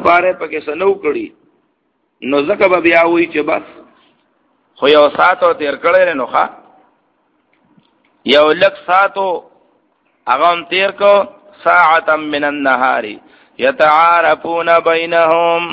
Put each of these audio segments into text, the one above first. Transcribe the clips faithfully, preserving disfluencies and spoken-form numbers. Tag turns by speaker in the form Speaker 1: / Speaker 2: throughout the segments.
Speaker 1: پاره پکې سنو کړي نو ځکه به بیا وی چې بس خو یو ساتو تیر کړی نو ښه یو لک ساتو هغه هم تیر کو ساعتا من النهار یتعارفون بینهم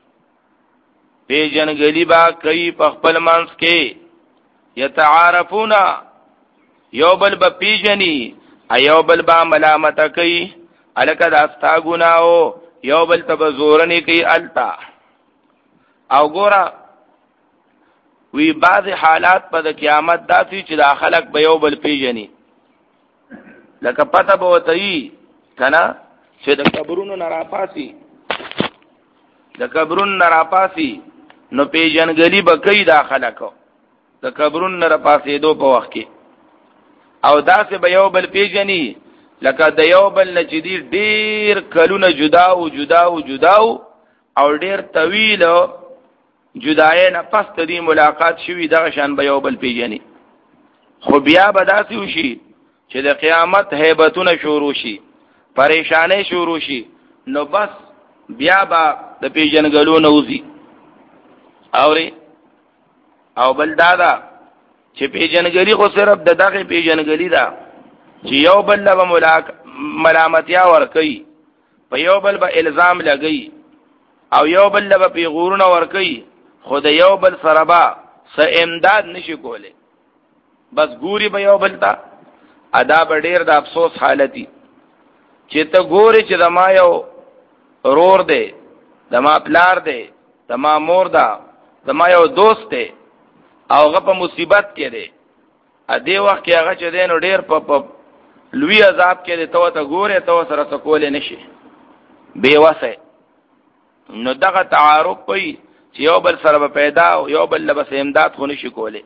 Speaker 1: پیجنګلی با کوي په خپل منځ کې یتعارفون یو بل به پیجنی ایو بل با ملامت کوي الکه داستا ګناو یو بل ته زورنی کوي التا او ګورا وی بعض حالات په د قیامت داسي چې د خلق به یو بل پیجنی لکه پته به وتهي کنه چې د قبرونو نراپاسي د قبرونو نراپاسي نو پیجنګلی به کوي د خلق د قبرونو نراپاسي دو په وخت کې او داسې به یو بل پیجنی لکه د یو بل نه چې دی ډیر کلونه جدا او جدا او جدا او ډیر طویل جدای نه پس ته دی ملاقات شوی دغه شان به یو بل پیجنی خو بیا به داسې وشي چې د قیامت هیبتونه شروع شي پریشانې شروع شي نو بس بیا به د پیجنګلو نوځي اوري او بل دادا چې پیجنګلی خو صرف د دغه پیجنګلی دا چې یو بل له ملامتیا ور کوي په یو بل به الزام لګي او یو بل له پیغورونه ور کوي خو د یو بل سره با س امداد نشي کوله بس ګوري به یو بل تا ادا به ډیر د افسوس حالتي چې ته ګوري چې د ما یو رور دی د ما پلار دی د ما مور دا د ما یو دوست دی او هغه په مصیبت کې دی ا دې وخت کې هغه چې دین ډیر په لوی عذاب کې دی ته ته ګوره ته سره سکول نشي بے وسه نو دغه تعارف پي چې یو بل سره پیدا او یو بل له بس امداد خو نشي کوله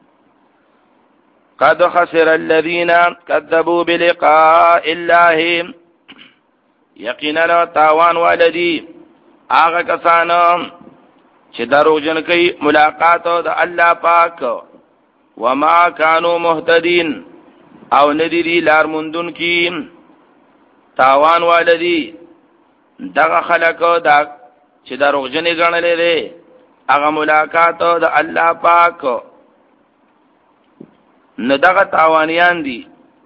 Speaker 1: قد خسر الذين كذبوا بلقاء الله یقینا تاوان والدی هغه کسانو چې دروژن کوي ملاقات د الله پاک وما كانوا مهتدين او ندری لار مندون کی تاوان والدی دغه خلق دا چې دروژن غنلې ده هغه ملاقات د الله پاک نه دغه تاوانیان دي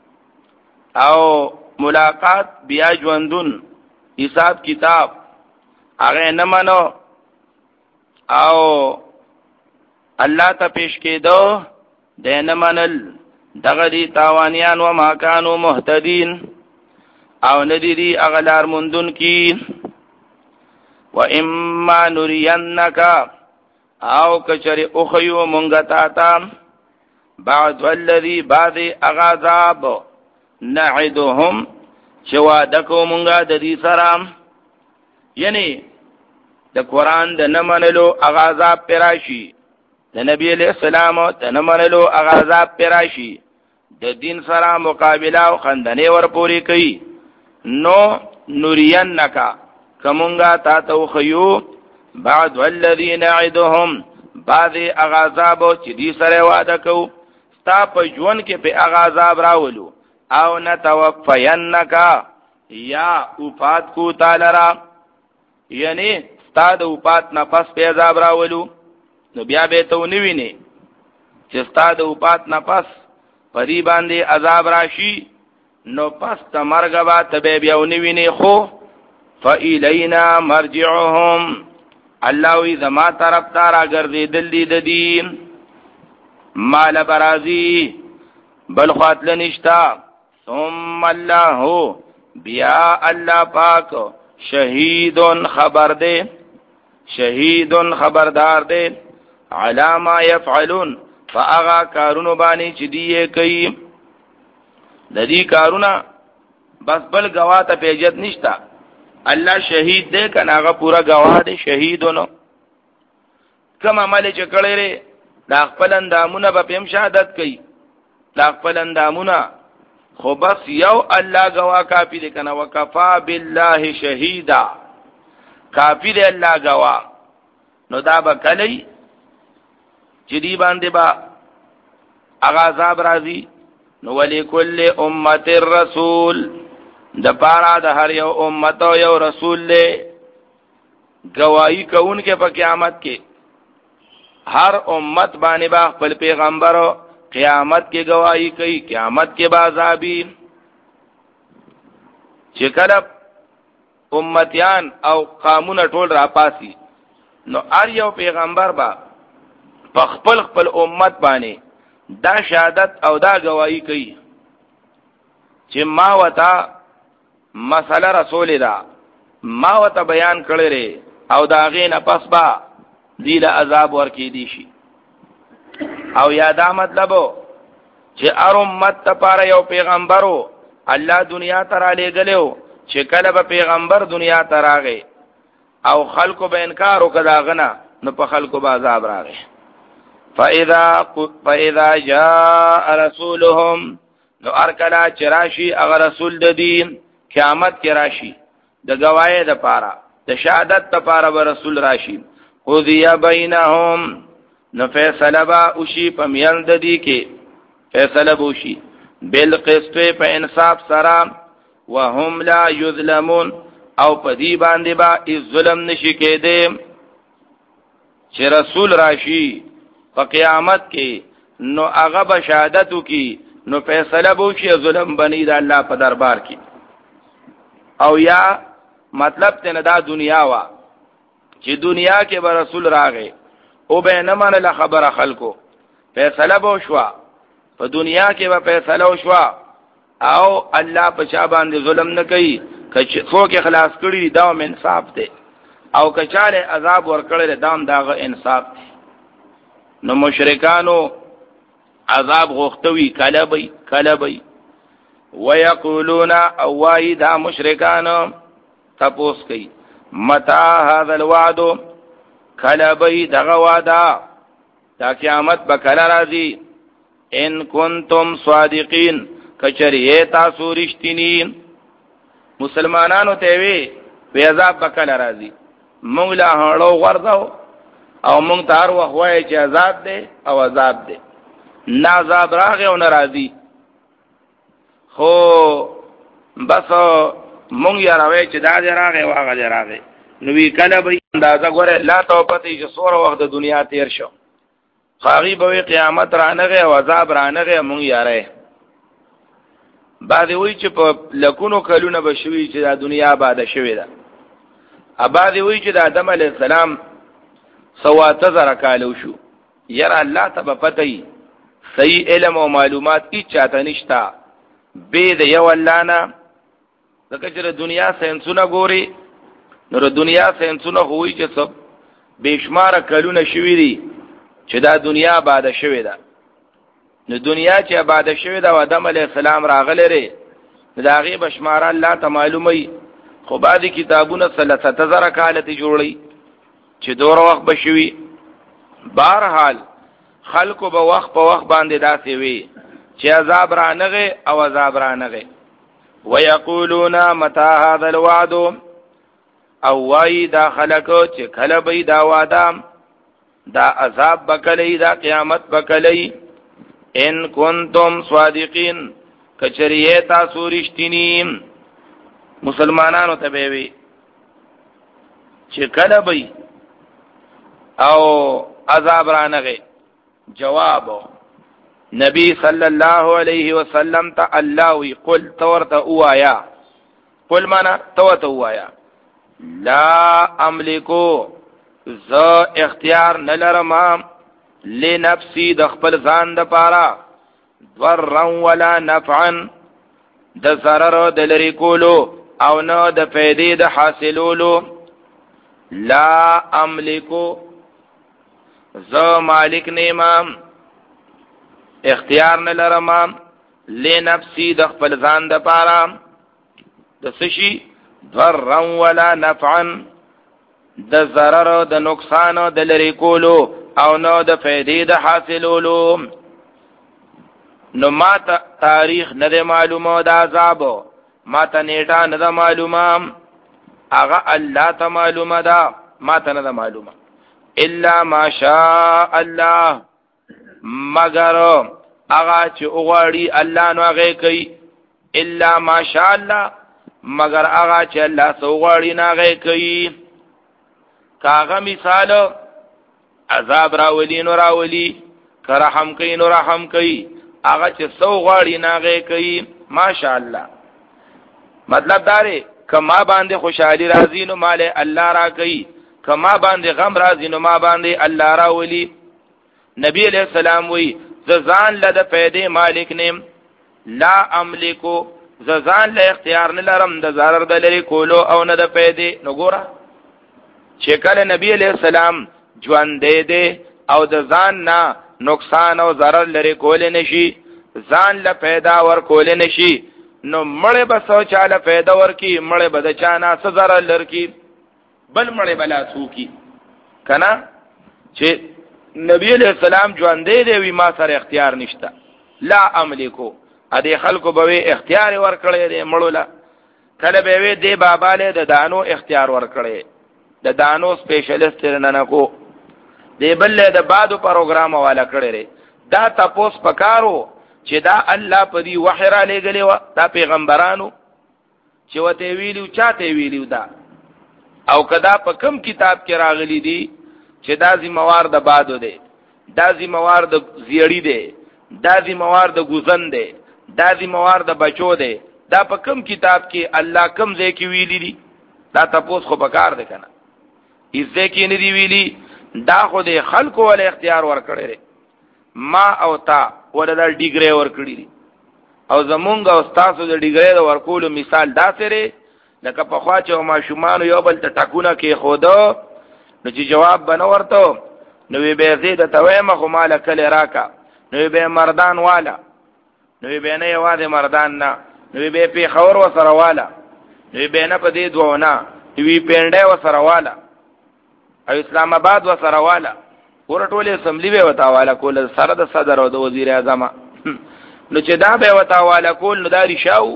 Speaker 1: او ملاقات بیا ژوندون حساب کتاب هغه نه منو او الله ته پیش کېدو د نه منل دغه دي تاوانیان و ما كانوا مهتدين او ندی دی اغلار مندون کی و اما نرینک او کچری اخیو منگتا تا بعد والذی بعد اغاظاب نعدهم شوادکو منگا دی سرام یعنی د قرآن د نمنلو اغاظاب پراشی د نبی علیہ السلام د نمنلو اغاظاب پراشی د دین سره مقابله او خندنه ور پوری کوي نو نورینکا کمونگا تا تو خیو بعد والذین نعدهم بعد اغاظابو چی دی سر وعده کو ستا پا جون کے پی اغاظاب راولو او نتوفینکا یا اوپات کو تالرا یعنی ستا دا اوپات نفس پی عذاب راولو نو بیا بیتو نوینی چی ستا دا اوپات نفس پدی باندې عذاب راشی نو پس تا مرگ با تبی بیاو نوینی خو فَإِلَيْنَا مَرْجِعُهُمْ اللہوی زما طرف تارا گردی دل دی ددی مال برازی بلخوات لنشتا ثم اللہ بیا اللہ پاک شہیدن خبر دے شہیدن خبردار دے علامہ یفعلون فاغا کارونو بانی چی دیئے کئی ددی کارونا بس بل گواہ تا پیجت نشتا اللہ شہید دے کنا آغا پورا گواہ دے شہیدونو کم عمل چکڑے رے دا خپل اندامونا با پیم شہادت کئی دا خپل اندامونا خو بس یو اللہ گواہ کافی دے کنا وکفا باللہ شہیدا کافی دے اللہ گواہ نو دا با کلی جدی باندے با اغازاب رازی نو ولی کل امت الرسول د پارا د هر یو امت او یو رسول له گواہی کوونکې په قیامت کې هر امت باندې با خپل پیغمبر قیامت کې گواہی کوي، قیامت کې با عذابی. چې کله امتیان او قامونه ټول را پاسي نو هر یو پیغمبر با په خپل خپل امت باندې دا شهادت او دا گواہی کوي چې ما وتا مسله رسول دا ما وتا بیان کړی او دا غینه پس با دی له عذاب ورکی دی شي. او یادا مطلبو چې ار امت ته پاره یو پیغمبرو الله دنیا ته را لېږلو چې کله به پیغمبر دنیا ته راغی او خلکو به انکار وکړه غنه نو په خلکو به عذاب راغی. فاذا فاذا جاء رسولهم نو ارکلا چراشی اگر رسول د دین قیامت کې راشي د گواهی د پاره د شهادت د پاره به رسول راشي. قضی بینهم نو فیصله با اوشی په میان د دې کې فیصله بوشي بالقسط په انصاف سره وهم لا یظلمون او په دې باندې با ظلم نشي کېده. چې رسول راشي په قیامت کې نو هغه به شهادت وکي نو فیصله بوشي ظلم بنی د الله په دربار کې. او یا مطلب ته نه دا دنیا وا چې دنیا کې به رسول راغی او به نه منله خبره خلکو فیصله بو شوا په دنیا کې به فیصله وشوا او الله په چا باندې ظلم نه کوي که څوک خلاص کړي دا هم انصاف دی او که چاله عذاب ورکړي دا هم داغه انصاف دی. نو مشرکانو عذاب غوښتوي کله به کله به ويقولون او وای دا مشرکانو تپوس کوي متى هذا الوعد کله به دغه وعده دا قیامت به کله راځي ان کنتم صادقین کچریه تاسو رښتینی. مسلمانانو ته وی وی عذاب به کله راځي مونږ لا هړو ورځو او مونږ تار وخوای چې عذاب دی او عذاب دی نه عذاب راغی او ناراضي خو بس مونږ یې راوي چې دا دې راغی واغه دې راغی نو وی کله به اندازه ګوره لا ته پته چې سوره وخت د دنیا تیر شو خاغي به قیامت رانغه او عذاب رانغه مونږ یاره بعد وی چې په لکونو کلونه بشوي چې د دنیا آباد شوي ده. اباد وی چې د آدم علی السلام سواته زره کالو شو یاره الله ته په پته ای صحیح علم او معلومات هیڅ چاته نشتا به د یو الله نه ځکه چې د دنیا ساينسونه ګوري نو د دنیا ساينسونه هوی چې سب بشمار کلونه شوي دي چې دا دنیا آباد شوي ده. نو دنیا چې آباد شوي ده آدم علی السلام راغله لري دا غي بشمار الله ته معلومي خو بعضی کتابونه ثلاثه زره کاله ته جوړي چې دور وخت بشوي. بهرحال خلکو به وخت په وخت باندې داسې وي چې عذاب رانغه او عذاب رانغه. ويقولون متى هذا الوعد او وای دا خلکو چې کله به دا وعده دا عذاب بکلی دا قیامت بکلی ان کنتم صادقین کچریه تاسو رښتینی. مسلمانانو ته وی چې کله به او عذاب رانغه جواب نبی صلی الله علیه وسلم ته الله وی قل تورته اوایا قل معنا توته اوایا لا املکو ز اختیار نلرم لنفسی د خپل ځان د پاره ضرا ولا نفعا د ضرر د لری کولو او نه د فائدې د حاصلولو. لا املکو ز مالک نیمام اختیار نلرم لنفسی د خپل ځان د پاره د سشي ضرا ولا نفعا د ضرر د نقصان د لری کولو او نو د فائدې د حاصلولو. نو ما ته تاریخ نه معلومه د عذاب ما ته نیټه نه معلومه هغه الله ته معلومه ده ما ته نه معلومه الا ما شاء الله مگر هغه چې وغواړي الله نو هغه کوي الا ما شاء الله مگر هغه چې الله سو غواړي نه هغه کوي. کاغه مثال عذاب راولی نو راولی که رحم کوي نو رحم کوي هغه چې سو غواړي ناغه کوي ماشاءالله. مطلب داره کما باندې خوشحالي راځي نو مال الله را کوي، کما باندې غم راځي نو ما باندې الله راولي. نبی علیہ السلام وی ززان لده پیده مالک نیم لا املکو، ززان له اختیار نه لرم د zarar د لري کولو او نه د پیده. نو ګوره چې کله نبی علیہ السلام ژوند دې دې او د ځان نه نقصان او zarar لري کول نشي، ځان له پیدا ور کول نشي، نو مړې به سو چاله پیدا ورکی، مړې به د چانه څه zarar لرکی، بل مړې بلا سوکی کنه. چې نبی علیہ السلام ژوند دې وی ما سره اختیار نشته، لا املکو ا دې خلکو به اختیار ور کړی دې مړو لا. کله به وی دې بابا له د دانو اختیار ور کړی، د دانو سپیشلیست نه نه کو دې بل له د بادو پروګرام والا کړی. دا تاسو پکارو چې دا الله په دی وحی را لګلې و، دا پیغمبرانو چې وته ویلو چاته ویلو دا، او کدا په کم کتاب کې راغلی دی چې دا ذمہوار د بادو دی، دا ذمہوار د زیړی دی، دا ذمہوار د ګوزن دی، دا ذمہوار د بچو دی، دا په کم کتاب کې الله کم ځای کې ویلی دی؟ دا تاسو خو پکار دی کنه، ایزه کې نه دی ویلی، دا خو د خلکو ول اختیار ور کړی ما او تا ولدا ډیګری ور کړی دی. او زمونږ او تاسو د ډیګری د ورکولو مثال دا سره لکه په خوا چې ما شومان یو بل ته ټکونه کې خودو نو چې جواب بنه ورته نو به زید ته وایم خو مال کله راکا، نو به مردان والا، نو به نه یوازې مردان نه، نو به په خور وسره والا، نو به نه په دې دوونه وی پنده وسره والا او اسلام آباد وسره والا ور ټولې اسمبلی به وتا والا کول سره د صدر او د وزیر اعظم. نو چې دا به وتا والا کول نو داری شاو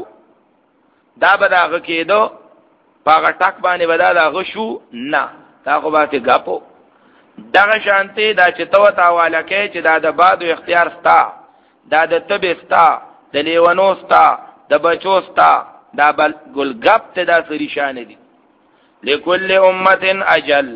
Speaker 1: دا به داغه کېدو پاغه ټک باندې ودا داغه شو نه، دا خو به ګاپو دغه شانته دا چې تو تا والا کې چې دا د بادو اختیار ستا، دا د تب ستا، د لیونو ستا، د بچو ستا، دا بل ګل غپ ته دا سری شان دي. لکل امه اجل،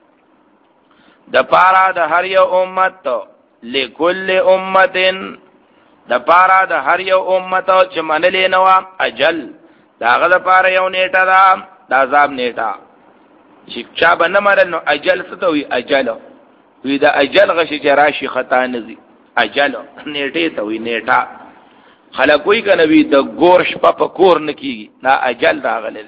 Speaker 1: د پارا د هر یو امت، لکل امه د پارا د هر یو امت چې منلې نو اجل، داغه د پارا یو نیټه دا د عذاب نیټه چې چا باندې مرل نو اجل ستوي، اجل وی دا اجل غشي چې راشي خطا نزي، اجل نیټه ته وی نیټه. خلک وی کنه وی د ګورش په کور نکیږي، دا اجل راغله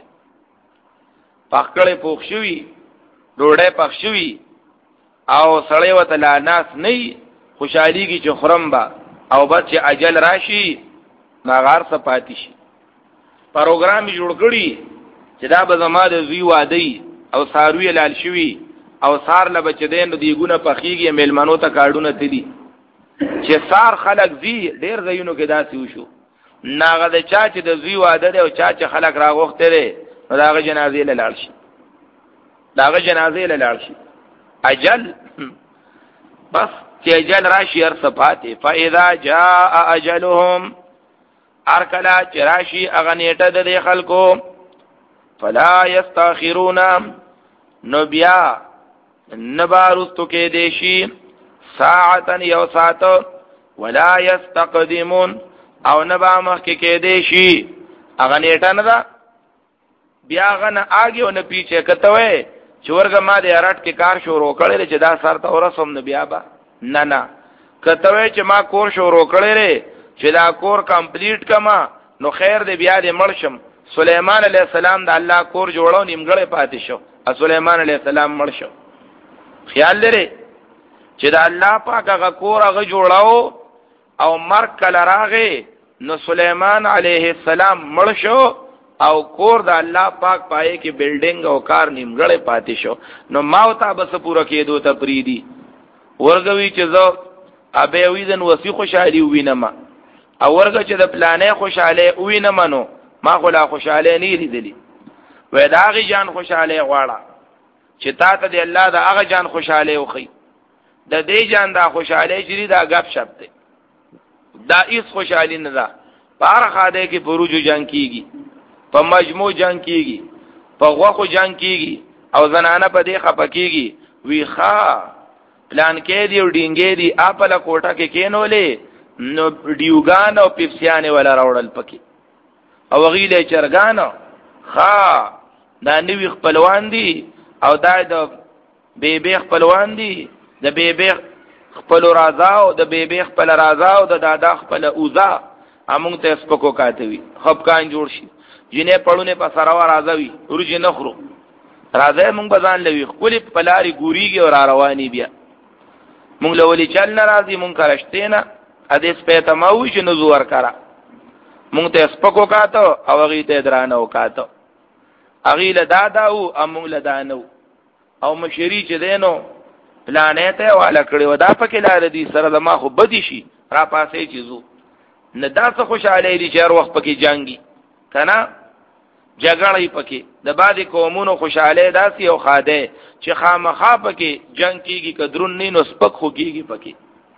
Speaker 1: پخکړې پوښوي ډوړې پښوي او سړی وته لا ناس نه خوشحاليږي چې خرم با او بس چې اجل راشي ناغار سپاتی شي. پروګرام جوړ کړی چې دا به زما د زوی واده او ساروی لال شوی او سار له بچدین د دیګونه پخېږي میلمنو ته کارډونه تدي چې سار خلک زی ډیر زینو کې داسې وشو ناغه د چا چې د زوی واده دی او چا چې خلک راغوخته دي نو داغه جنازې له لاړ شي، داغه جنازې له لاړ شي. اجل بس چې اجل راشي هر صفاته فاذا جاء اجلهم ارکلا چراشی اغنیټه د خلکو فلا یستاخرون نو بیا نبارستو کې دیشی ساعتن یو ساعت ولا یستقدمون او نبا مخ کې دیشی اغنیټه نه دا بیا غنه آگے او نه پیچھے کتوي چورګه ما دې اراټ کې کار شروع کړل چې دا سر ته ورسوم نه بیا با نه نه کتوي چې ما کور شروع کړل چې دا کور کمپلیټ کما نو خیر دې بیا دې مرشم. سليمان عليه السلام د الله کور جوړو نیمګړې پاتې شو، ا سليمان عليه السلام مړ شو. خیال لري چې دا الله پاک هغه کور هغه جوړاو او مرګ کله راغی نو سليمان عليه السلام مړ شو او کور د الله پاک پائے کې بلډینګ او کار نیمګړې پاتې شو. نو ماو تا بس پورا کېدو ته پریدي ورګوي چې زو ابه ویدن وسی خوشالي وینما او ورګه چې د پلانې خوشاله وینم نو ما خو لا خوشاله نه لیدلی وې دا غي جان خوشاله غواړه چې تا ته د الله د هغه جان خوشاله وخی د دې جان دا خوشاله چې دا غب شپ دی دا هیڅ خوشالي نه ده. بار خاده کې پروجو جنگ کیږي، په مجموع جنگ کیږي، په غوخو جنگ کیږي، او زنانه په دې خپکیږي وی ښا پلان کې دی او ډینګې دی اپل کوټه کې کینولې نو ډیوګان او پیپسیان ولا راوړل پکې او غیله چرګان ښا دا نوی خپلوان دي او دا د بیبي خپلوان دي د بیبي خپل رازا او د بیبي خپل رازا او د دادا خپل اوزا امون ته سپکو کاتوي خپکان جوړ شي جنې پړونه په سراوا راځوي ورجه نخرو راځي مونږ بزان لوي خپل پلاری ګوريږي او را رواني بیا مونږ لولي چل ناراضي مونږ کرشتینا ا دې سپېته ماوي چې نزور کرا مونږ ته سپکو کاتو او غي ته درانه وکاتو اغیله دادا او امون لدانو او مشری چې دینو پلانېته والا کړي ودا پکې لار دي سره د ما خو بدی شي را پاسې چیزو نه دا څه خوشاله دي چې هر وخت پکې جنگي کنه جګړې پکې د باندې قومونو خوشاله داسي او خاده چې خامخا پکې جنگ کیږي کدرون نه نو سپک خو کیږي پکې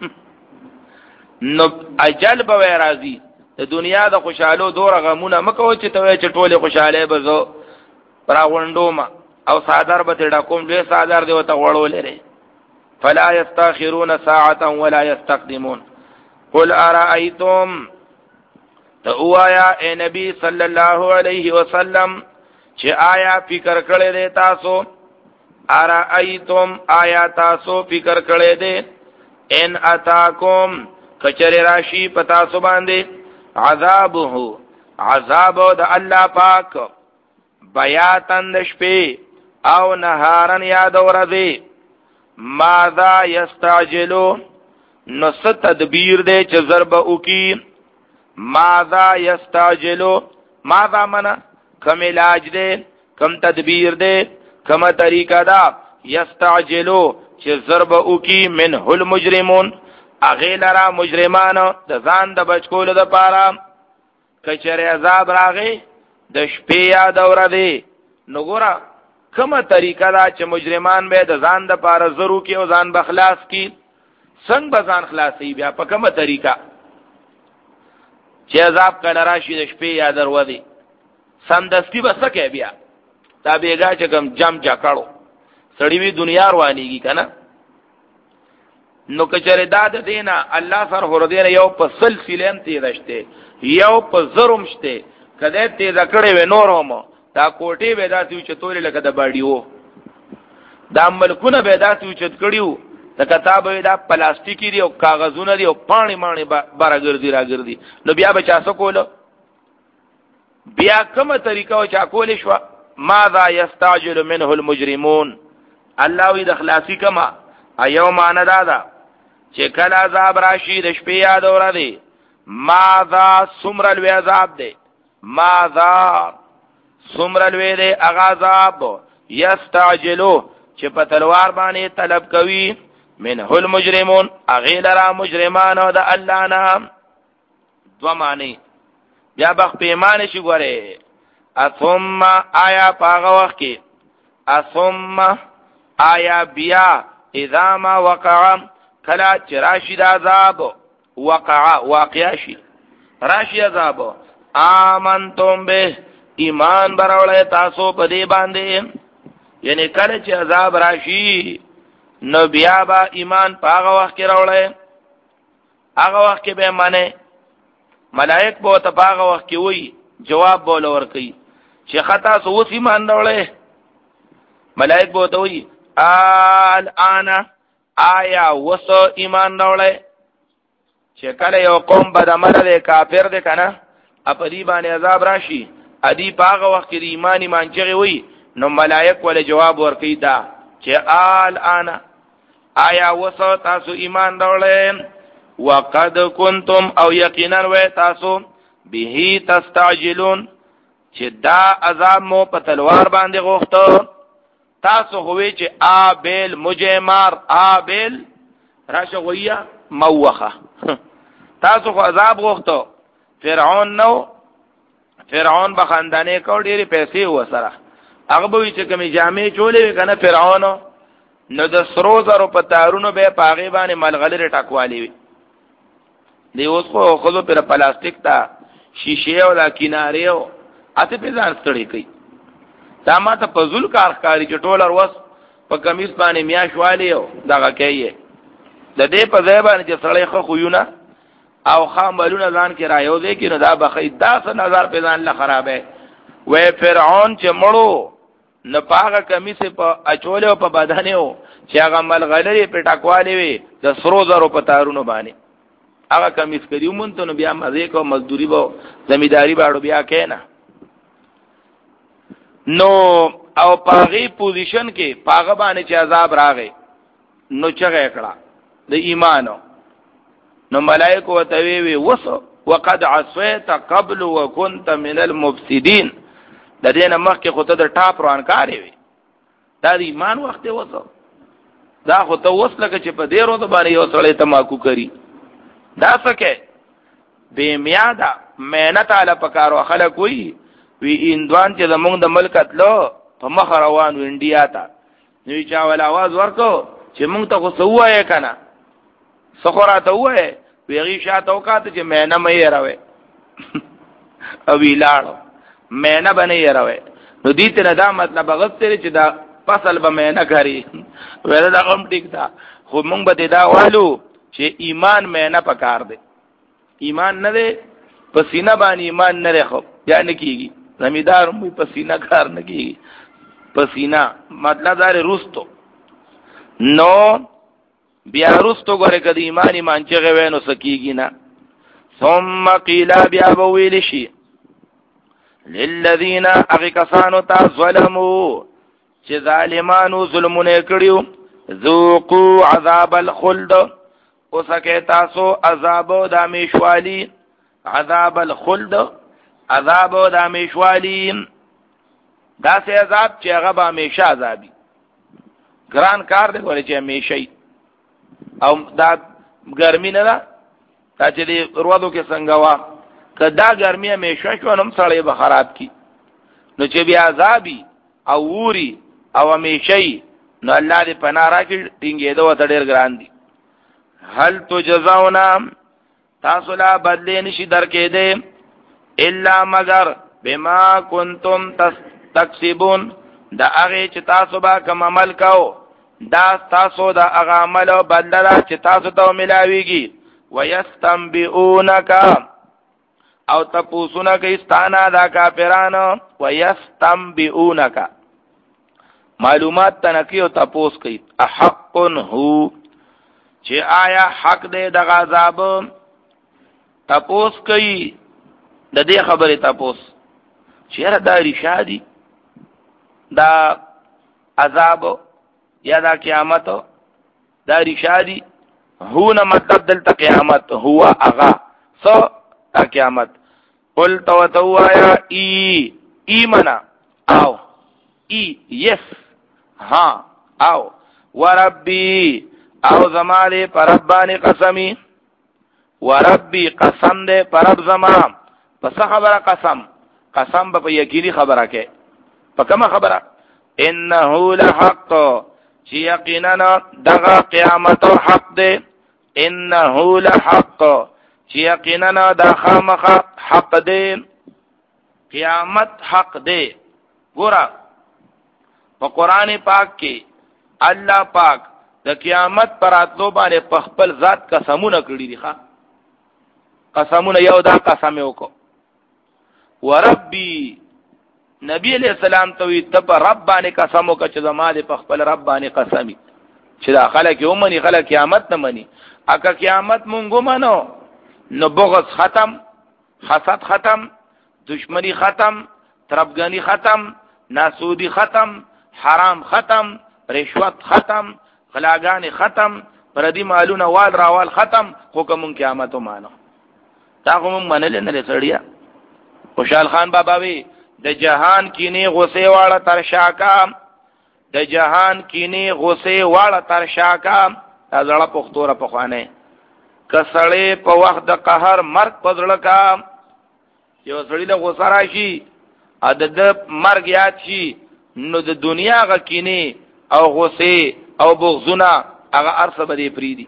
Speaker 1: نو اجل به راځي د دنیا د خوشاله دور غمونه مکو چې ته چې ټوله خوشاله بزو راوندوما او صادر به ډاکوم له صادر دی وته وړول لري فلا يستاخرون ساعه ولا يستقدمون قل ارایتم توایا اے نبی صلی الله علیه وسلم چې آیا فکر کړی دی تاسو ارایتم آیا تاسو فکر کړی دی ان اتاکم کچری راشی پتا سو باندې عذابه عذاب د الله پاک بیاتن د شپې او نهارن یاد ورځي ماذا یستعجلو نو ست تدبیر دے چه ضرب اوکی ماذا یستعجلو ماذا منا کم علاج دے کم تدبیر دے کم طریقہ دا یستعجلو چه ضرب اوکی منه المجرمون اغیل را مجرمان د ځان د بچکول د پارا کچر عذاب راغی د شپې یاد ورځي نو ګورا کومه طریقه دا چې مجرمان به د ځان د پاره زرو کې او ځان بخلاص کی څنګه به ځان خلاصي بیا په کومه طریقه چې عذاب کله راشي د شپې یاد وروي سمدستی به سکه بیا دا بیګا چې کوم جام جا کړو سړی وی دنیا روانيږي کنه نو کچره داد دینا الله سر هور دین یو په سلسله تیرشته یو په زرم شته کده تیز کړي و نور هم دا کوټي به داسې چې تورې لکه د باډیو دا ملکونه به داسې چې کړیو د کتاب دا پلاستیکي دی او کاغذونه دی او پانی مانی بارګردي راګردي نو بیا به چا څه کولو بیا کومه طریقه او چا کول شو ماذا یستعجل منه المجرمون الله وی د خلاصي کما ایو مان دادا چې کله عذاب راشي د شپې یاد اورادي ماذا سمر العذاب دی ماذا سمر الوی دی اغاظاب یستعجلو چې په تلوار باندې طلب کوي منه المجرمون اغیلرا مجرمانو د الله نام دو معنی بیا بخ پیمانه شي ګوره اثم آیا پاغه وخت کې اثم آیا بیا اذا ما وقع کلا چې راشي د عذاب وقع واقع شي راشي عذاب آمنتم به ایمان براولې تاسو په دې باندې یعنی کله چې عذاب راشي نو بیا با ایمان په هغه وخت کې راولې هغه وخت کې به معنی ملائک به ته په هغه وخت کې وای جواب بول ورکي چې خطا سو اوس ایمان راولې ملائک به ته وای الان آیا وس ایمان راولې چې کله یو قوم بد عمل دی کافر دی کنه اپدی باندې عذاب راشي ادی پاغه وخت کې ایمان ایمان چغي وي نو ملائک ول جواب ورکي دا چې آل انا آیا وسو تاسو ایمان راولې وقد کنتم او یقینا و تاسو به تستعجلون چې دا عذاب مو په تلوار باندې غوښتو تاسو هوی چې آبل مجمار آبل راشه ویا موخه تاسو خو عذاب غوښتو فرعون نو فرعون بخندانه کو ډېری پیسې وسره هغه به چې کومې جامې چولې کنه فرعون نو د سرو زرو په تارونو به پاغي باندې ملغلره ټکوالي وي دی اوس خو خو پر پلاستیک تا شیشه او لا کیناره او اته په ځان ستړي کوي دا ما ته پزول کار ښکاری چې ټول ورځ په کمیس باندې میاش والی او دغه کوي د دې په ځای باندې چې سړی خو خوونه او خاملونه ځان کې رايو دي کې نو دا بخې داس نظر په ځان له خرابې وې فرعون چې مړو نه پاغه کمیس په اچول او په بدنیو چې هغه ملغلری په ټاکوالي وي د سرو زرو په تارونو باندې هغه کمیس کړیو مونته نو بیا مزه کو مزدوري وو زمیداری باړو بیا کېنه نو او پاغي پوزیشن کې پاغه باندې چې عذاب راغی نو چغه کړه د ایمانو نو ملائکه وتوی وی وسو وقد عصيت قبل وكنت من المفسدين د دې نه مخکې خو ته د ټاپ روانکارې وي دا د ایمان وخت وسو دا خو ته وس لکه چې په دې روز باندې یو سړی تماکو کوي دا څه بے میاده مهنت علی پکارو خلک وي وی اندوان چې زمونږ د ملک اتلو په مخ روان و انډیا ته نو چا ول आवाज ورکو چې مونږ ته خو سوای کنه سخورا ته وای ویغي شاته وکاته چې مهنه مې راوي او ویلاړو مهنه باندې راوي نو دې ته دا مطلب غوښتل چې دا فصل به مهنه کوي ورته دا کوم ټیک دا خو مونږ به دا والو چې ایمان مهنه پکار دی ایمان نه دی پسینه باندې ایمان نه رخو یا نه کیږي زمیدار مې پسینه کار نه کیږي پسینه مطلب دا روستو نو بیا روستو غره کدی ایمان ایمان چې غوینو سکیږي نه ثم قیل بیا بویل شي للذین اغکسانو تا ظلموا چې ظالمانو ظلمونه کړیو ذوقوا عذاب الخلد اوسکه تاسو عذاب د همیشوالی عذاب الخلد عذاب د همیشوالی دا سه عذاب چې هغه به همیشه عذابي ګران کار دی ولې چې همیشه او دا ګرمي نه ده دا چې دی ورودو کې څنګه وا کدا ګرمي همیشه شو نو سړی به خراب کی نو چې بیا عذابي او ووري او همیشه نو الله دې پناه راکړي ټینګې دوه ډېر ګران دي هل تجزاونا تاسو لا بدلې نشي درکې دې الا مگر بما کنتم تکسبون دا هغه چې تاسو به کوم عمل کاو دا تاسو دا هغه عمل بدلا چې تاسو ته ملاويږي ويستنبئونک او تپوسونه کې استانا دا کافرانو ويستنبئونک معلومات تنقی او تپوس کوي احق هو چې آیا حق دې د عذاب تپوس کوي د دې خبره تپوس چیرې دا رشادي دا عذاب یا دا قیامت دا رشادي هو نه مطلب دلته قیامت هو اغا سو دا قیامت قل تو تو یا ای ایمنا او ای یس ها او وربی او زماله پربانی قسمی وربی قسم دے پرب زمان پس خبره قسم قسم په یقیني خبره کې په کومه خبره انه لحق چې یقینا دغه قیامت حق دی انه لحق چې یقینا د خامخ حق دی قیامت حق دی ګوره په قران پاک کې الله پاک د قیامت پر اتلو باندې په خپل ذات قسمونه کړی دي ښا قسمونه یو دا قسم یو کو وربي نبی علیہ السلام توی تب رب باندې قسم وکړه چې زماده په خپل رب باندې قسمی چې دا خلک یو منی خلک قیامت نه منی اګه قیامت مونږ منو نو بغض ختم حسد ختم دشمنی ختم طرفګانی ختم ناسودی ختم حرام ختم رشوت ختم غلاګانی ختم پردی مالونه وال راوال ختم حکم قیامت مانو تا کوم منل نه لسړیا خوشحال خان بابا وی د جهان کینی غصه واړه تر شاکا د جهان کینی غصه واړه تر شاکا ازړه پختوره پخوانه کسړې په وخت د قهر مرګ پزړه کا یو سړی له غصه راشي عدد مرګ یاد شي نو د دنیا غ کینی او غصه او بغضونه هغه ارسه بده پریدي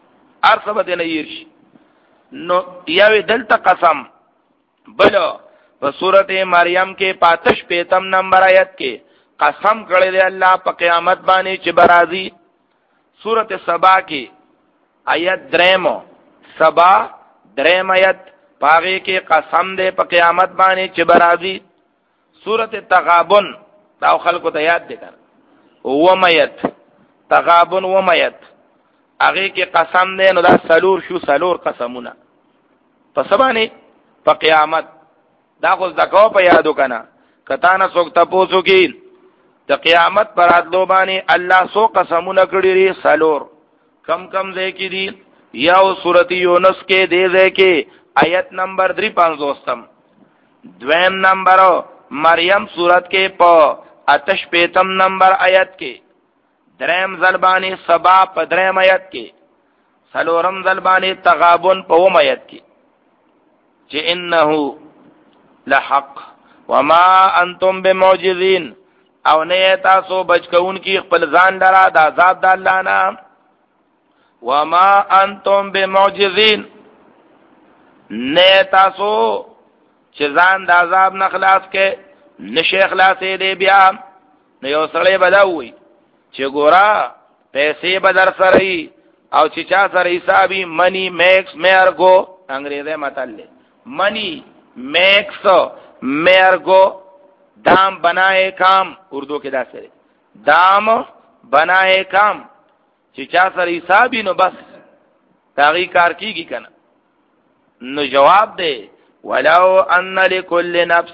Speaker 1: ارسه بده نه يرشي نو یاوی دلته قسم بل په سورته مریم کې پاتش پیتم نمبر آیت کې قسم کړی دی الله په قیامت باندې چې برازي. سورته سبا کې آیت درېمو سبا درېم آیت پاغه کې قسم دی په قیامت باندې چې برازي. سورته تغابن دا خلکو ته یاد دي کنه و میت تغابن و میت هغه کې قسم دی نو دا سلور شو سلور قسمونه په سبانه په قیامت. دا خو ځکه په یادو کنه کته نه څوک تاسو کې د قیامت پر اتلو باندې الله سو قسمونه کړی لري سلور. کم کم ځای کې دي یو سورۃ یونس کې دی ځای کې آیت نمبر درې پنځوستم دویم نمبر مریم سورۃ کې په آتش پیتم نمبر آیت کې دریم زلبانی سبا په دریم آیت کې سلورم زلبانی تغابن په وم آیت کې چې انه لحق وما انتم بمعجزین او نه تاسو بچکون کی خپل ځان لرا د عذاب د الله نه. وما انتم بمعجزین نه تاسو چې ځان د عذاب نه خلاص کې نشه خلاصې دی بیا نو یو سړی بداوي چې ګورا پیسې بدر سره او چې چا سره حسابي منی میکس میرګو انګریزي متل منی میکس میرګو دام بنائے کام اردو کې دا سره دام بنائے کام چې چا سره حسابي نو بس تاغي کار کیږي کنه. نو جواب دی ولو ان لكل نفس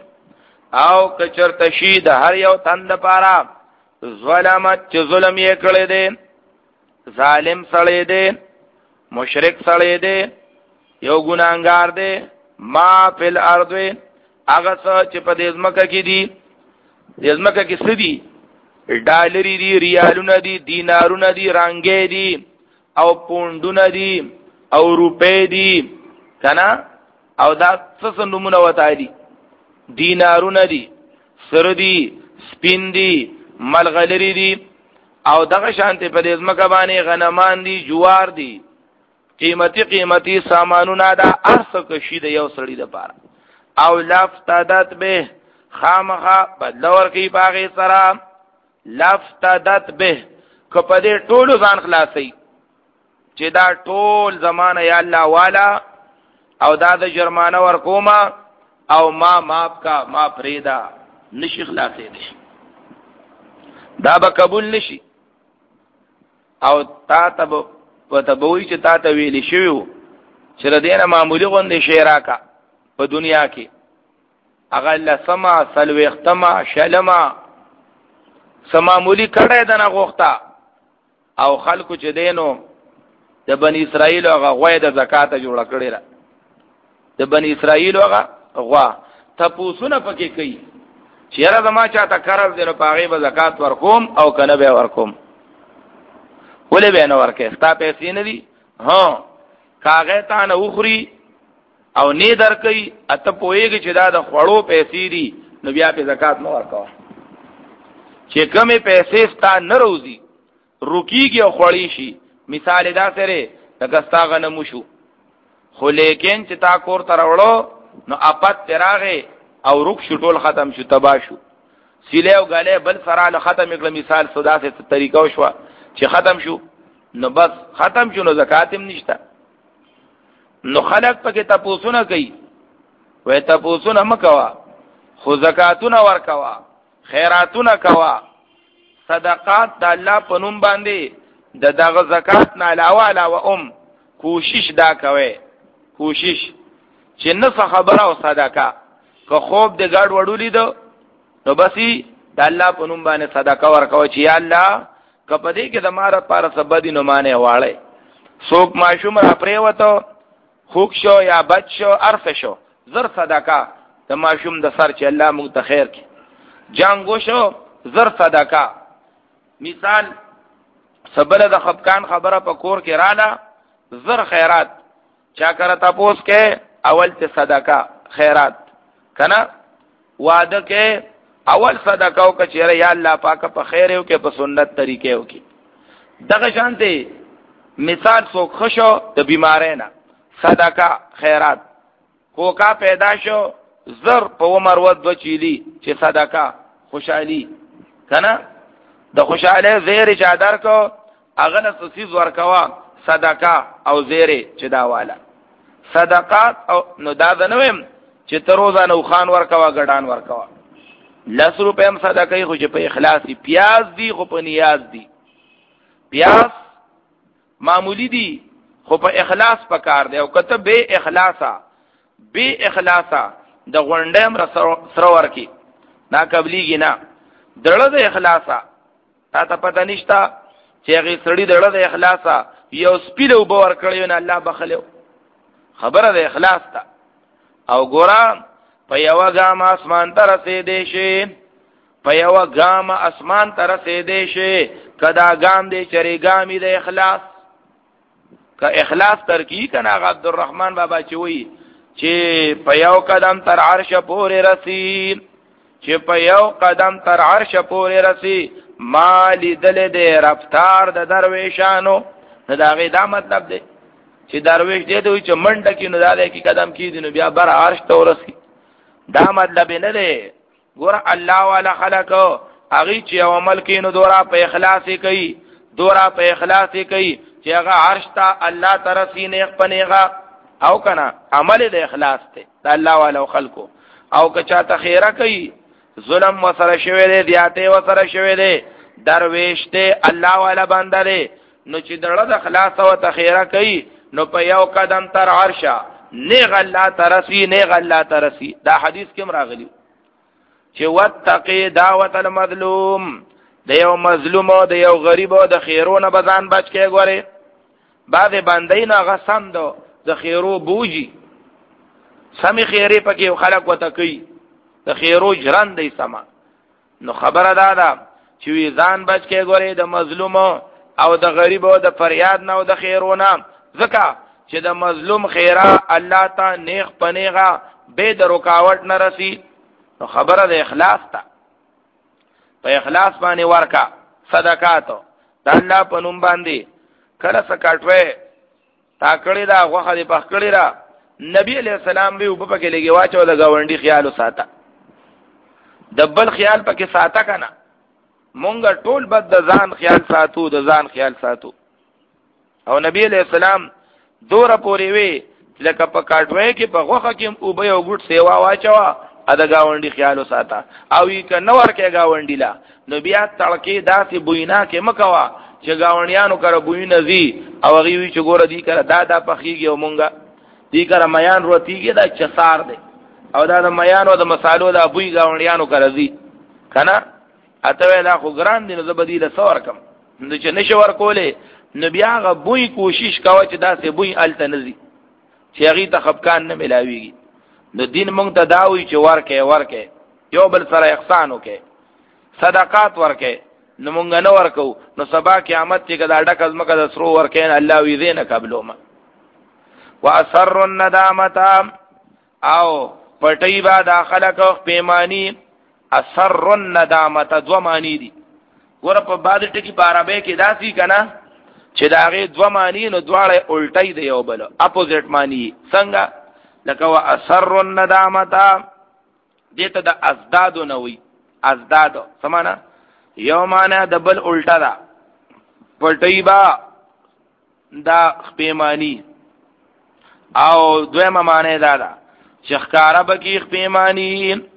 Speaker 1: او کچر تشید هر یو تند پارا ظلمت چې ظلم یې کړی دی ظالم سړی دی مشرک سړی دی یو ګناهګار دی ما فی الارض هغه څه چې په دې ځمکه کې دي دې ځمکه کې څه دي ډالری دي ریالونه دي دینارونه دي رانګې دي او پوندونه دي او روپې دي کنه او دا څه نمونه وتاي دي دینارونه دي سر دي سپین دي ملغلری دي او دغه شانته په دې ځمکه باندې غنمان دي جوار دي قیمتي قیمتي سامانونه دا ارسه کشي د یو سړی د پاره او لفتدت به خامخه بدلور کی باغی سره لفتدت به کپدې ټولو ځان خلاصي چې دا ټول زمانه یا الله والا او دا د جرمانه ورکوما او ما ماپ کا ما فریدا نشي خلاصې دي دا به قبول نشي او تا ته پته بوي چې تا ته ویلې شو چې ردینه معمولی غوندې شیراکا په دنیا کې هغه لسما سلوختما شلما سمامولی کړه دنه غوښتا او خلکو چې دینو د بنی اسرائیل هغه غوې د زکات جوړه کړی را د بنی اسرائیل هغه غوا تپوسونه پکې کوي چې را زما چاته قرض دینو پاغي به زکات ورکوم او کنه به ورکوم ولې به نه ورکې ستا پیسې نه دي ها کاغه تا نه وخوري او نه درکې اته پويږي چې دا د خړو پیسې دي نو بیا په زکات نه ورکوه چې کومه پیسې ستا نه روزي رکیږي او خړی شي مثال دا سره دغستا غنمو شو خو لیکن چې تا کور تر وړو نو اپات تراغه او رک شټول ختم شو تبا شو سیله او غاله بل سره له ختم کړه مثال سودا سے طریقو شو چې ختم شو نو بس ختم شو نو زکات هم نشته نو خلق پکې تپوسونه کوي وې تپوسونه مکوا خو زکاتونه ورکوا خیراتونه کوا صدقات د الله په نوم باندې د دغه زکات نه علاوه علاوه ام کوشش دا کوي کوشش چې نه خبره او صدقه که خوب د ګډ وړولې دو نو بسې د الله په نوم باندې صدقه ورکوي چې یا الله کپدې کې د مار لپاره سبدي نو مانه واړې څوک ماشوم را پریوته خوک شو یا بچ شو ارث شو زر صدقه د ماشوم د سر چې الله مونږ ته خیر کړي جانګو شو زر صدقه مثال سبله د خفقان خبره په کور کې رااله زر خیرات چا کرا تاسو کې اول ته صدقه خیرات کنا وعده کې اول صدقه او کچره یا الله پاک په خیر او کې په سنت طریقې او کې دغه شانته مثال څوک خوشو د بیمارې نه صدقه خیرات کوکا پیدا شو زر په عمر ود دو چیلی چې صدقه خوشحالي کنه د خوشحاله زیر چادر کو اغه سسیز ورکوا صدقه او زیر چې دا والا صدقات او نو دا دنویم چې تروزه نو خان ورکوا غډان ورکوا لس روپے هم صدقه خو چې په اخلاصي پیاز دی خو په نیاز دی پیاز معمولی دی خو په اخلاص پکار دی او کته به اخلاصا به اخلاصا د غونډم سره ورکی نا قبليږي نه دړه د اخلاصا تا ته پته نشتا چې هغه سړی دړه د اخلاصا یو سپیلو باور کړیو نه الله بخلو خبره د اخلاص تا او ګورم په یو ګام اسمان ته رسیدې شي په یو ګام اسمان ته رسیدې شي کدا ګام دې چری ګامې د اخلاص که اخلاص ترکی کنه عبدالرحمن بابا چوي چې په یو قدم تر عرش پورې رسی چې په یو قدم تر عرش پورې رسی مالی دل دې رفتار د درویشانو نه دا غي دا مطلب دی چې درویش دې دوی چې منډه کې نو دا کې قدم کې دي نو بیا بر عرش ته ورسی دا مطلب نه دی ګور الله والا خلقو اغي چې عمل کې نو دورا په اخلاص کوي دورا په اخلاص کوي چې هغه عرش ته الله ترسي نه پنيغه او کنا عمل د اخلاص ته د الله والا خلقو او که چاته خیره کوي ظلم وسره شوی دی دیاته وسره شوی دی درویش ته الله والا بنده دی نو چې دړه د خلاص او تخیره کوي نو په یو قدم تر عرشه نه غلا ترسي نه غلا ترسي دا حدیث کې راغلی چې وتقي دعوت المظلوم د یو مظلوم او د یو غریب او د خیرونه بزان بچ کې غوري بعد باندې نه غسم دو د خیرو بوجي سمي خیره پکې خلق وته کوي د خیرو جران دی سما نو خبره دا ده چې وی ځان بچ کې غوري د مظلوم او د غریب او د فریاد نه او د خیرونه زکه چې د مظلوم خیره الله ته نیغ پنیغه به د رکاوټ نه رسی نو خبره د اخلاص ته په اخلاص باندې ورکا صدقات د الله په نوم باندې کله سکاټوي تاکړی دا غوخه دی پخکړی را نبی علیہ السلام به په پکې لګي واچو د گاونډي خیال وساته دبل خیال پکې ساته کنه مونږ ټول بد د ځان خیال ساتو د ځان خیال ساتو او نبی علیہ السلام دور پوری وی لکه په کاټوي کې په غوخه کې او به یو ګټ سیوا واچوا ا د گاونډي خیال وساته او یې ک نور کې گاونډي لا نو بیا تړکې داسې بوینا کې مکوا چې گاونډیانو کړه بوینه زی او غي وی چې ګور دی کړه دا دا پخېږي او مونږه دی کړه میان روتیږي دا چسار دی او دا د میان او د مصالو دا بوی گاونډیانو کړه زی کنه اته ویلا خو ګران دي نو زبدیله سور کم نو چې نشور کوله نو بیا غ بوی کوشش کاوه چې دا سه بوی الته نزي چې هغه ته خفقان نه ملاويږي نو دین مونږ ته داوي چې ورکه ورکه یو بل سره احسان وکي صدقات ورکه نو مونږ نه ورکو نو سبا قیامت کې کدا ډک از مکه د سرو ورکین الله وی زین قبلوما واسر الندامه او پټي با داخله کو پیمانی اسر الندامه دو معنی دي ور په بعد ټکی په عربی کې داسي کنا چې داغه دو معنی نو دواړه الټی دی یو بل اپوزیټ معنی څنګه لکه واسر الندامه دته د ازداد نوې ازداد سمانا یو معنا دبل الټا دا پټی با دا پیمانی او دویمه معنی دا دا شخکارا بکی پیمانی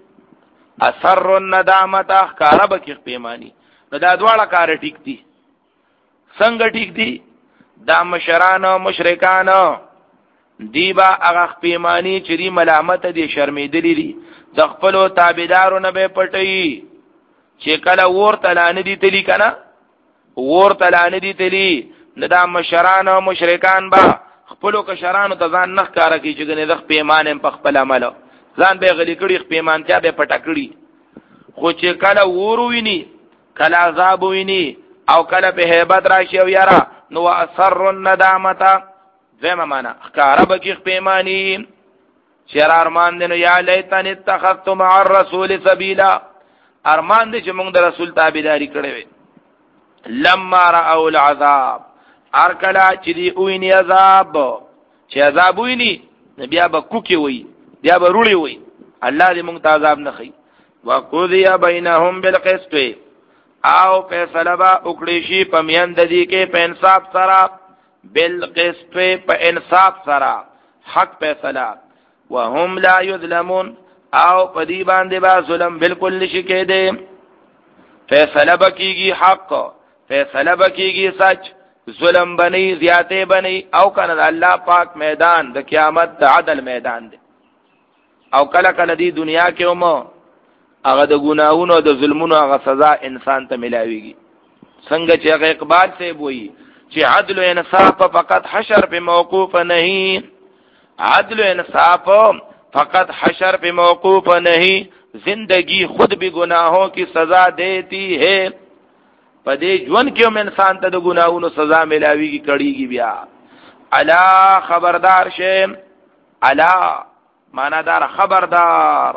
Speaker 1: اثر الندامه خکارا بکی پیمانی نو دا دواړه کار ټیک دي څنګه ټیک دي دا مشران او مشرکان دی با هغه پیمانی چې دی ملامت دي شرمېدلې دي د خپل تابعدارو نه به پټي چې کله ورته لانه دي تلی کنه ورته لانه دي تلی نه دا مشران او مشرکان با خپل کشرانو ته ځان نخ کار کوي چې ګنې د پیمانه په خپل عمل ځان به غلي کړي پیمانتیا به پټ کړي خو چې کله ورو ویني کله عذاب ویني او کله په hebat راشي او یارا نو اثر الندامه زما معنا خراب کی پیمانی شر ارمان دینو یا لیتن اتخذت مع الرسول سبیلا ارمان دې چې موږ د رسول تابعداري کړې وي لما راوا العذاب ارکلا چې دی ویني عذاب چې عذاب ویني بیا به کوکی وي بیا به روړي وي الله دې موږ ته عذاب نه خي. وقضي بينهم بالقسط او فیصله با وکړي شي په میان د دې کې په انصاف سره، بالقسط په انصاف سره حق فیصله. وهم لا يظلمون او په دې باندې با ظلم بالکل نشي کېده. فیصله بکیږي حق، فیصله بکیږي سچ، ظلم بنی زیاته بنی او کنه الله پاک میدان د قیامت د عدل میدان دی. او کله کله دی دنیا کې هم هغه د ګناہونو او د ظلمونو هغه سزا انسان ته ملاويږي. څنګه چې هغه اقبال سے وایي چې عدل و انصاف فقط حشر په موقوف نہیں، عدل و انصاف فقط حشر پہ موقوف نہیں، زندگی خود بھی گناہوں کی سزا دیتی ہے. پدې ژوند کې هم انسان ته د ګناہونو سزا ملاويږي کړيږي. بیا الا خبردار شه، الا معنا دار خبردار،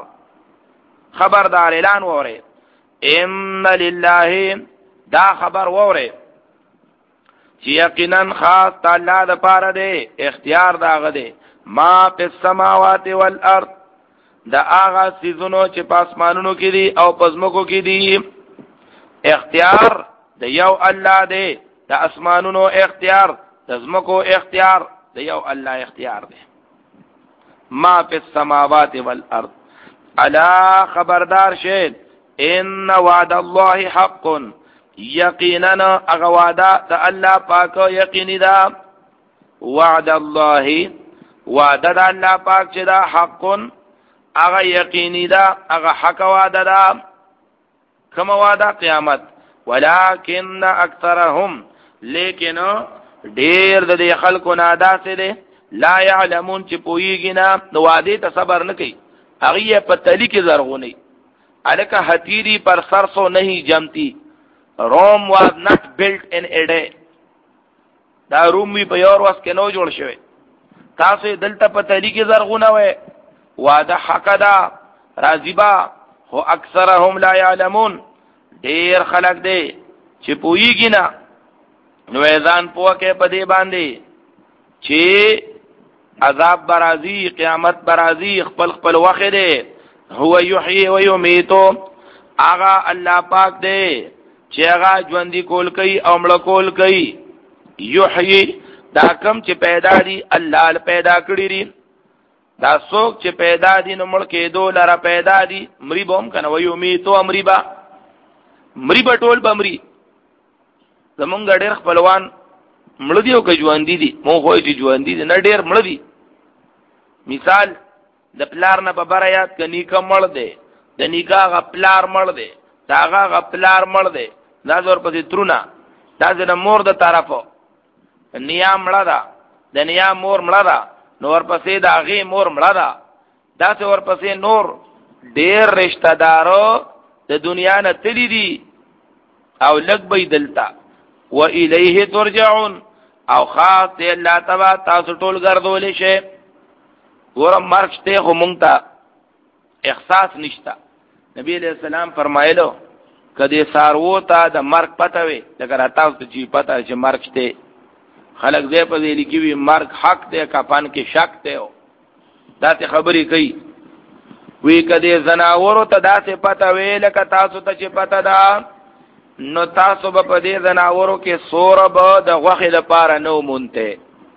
Speaker 1: خبردار اعلان وره. ان لله دا خبر وره چې یقینا خاص تعالی د پاره دی، اختیار داغه دی. ما په السماوات والارض دا آغا سیزونو چې پاسمانونو کې دي او پزمکو کې دي، اختیار د یو الله دی. د اسمانونو اختیار، د زمکو اختیار د یو الله اختیار دی. ما په السماوات والارض الا خبردار شه، ان وعد الله حق، یقینا هغه وعده د الله پاک یقیني ده. وعد الله وعده د الله پاک چې دا حق، هغه یقیني ده، هغه حق وعده ده. کوم وعده؟ قیامت. ولكن اکثرهم، لیکن ډیر د دې خلکو نه داسې دي لا يعلمون چې پوهیږي نه، نو وعده ته صبر نه کوي. هغه په تلی کې زرغونی الکه هتیری پر سرسو نہیں جمتی. روم was not built in a day. دا روم وی په یو ورځ کې نو جوړ شوی. تاسو دلته په تلی کې زرغونه وای، وعده حق ده راضی با، خو اکثرهم لا يعلمون، ډیر خلک دی چې پوهیږي نه. نو ځان پوهه کې په دې باندې چې عذاب برازي، قیامت برازي، خپل خپل وخت دی. هو یحیی و یمیت، هغه الله پاک دی چې هغه ژوندۍ کول کوي او مړ کول کوي. یحیی دا کم چې پیدا دي الله پیدا کړی دي، دا څوک چې پیدا دي نو مړ کېدو لره پیدا دي. مری بوم کنه و یمیت امری با، مری بټول بمری. زمونږ ډېر خپلوان مړ دي او که ژوندۍ دي، مونږ خو چې ژوندۍ دي نه ډېر مړ دي. مثال د پلار نه په بره یاد که نیکه مړ دی، د نیکه هغه پلار مړ دی، د هغه هغه پلار مړ دی، دا زور پسې ترونه، دا زه د مور د طرفو نیا مړه ده، د نیا مور مړه ده، نو ورپسې د هغې مور مړه ده. داسې ورپسې نور ډېر رشته دارو د دنیا نه تللی دي او لږ به دلته. و الیه ترجعون، او خاص دی الله تبا تاسو ټول ګرځولی شئ. ګورم مرګ شته خو مونږ ته احساس نشته. نبی علیہ السلام فرمایلو کدی سارو ته د مرګ پته وي، لکه تاسو ته چې پته چې مرګ شته، خلک دې په دې لیکي وي مرګ حق دی، کپان کې شک دی. دا ته خبرې کوي وی کدی زناورو ته داسې پته وي لکه تاسو ته چې پته ده، نو تاسو به په دې زناورو کې سوره به د غوښې لپاره نو مونته،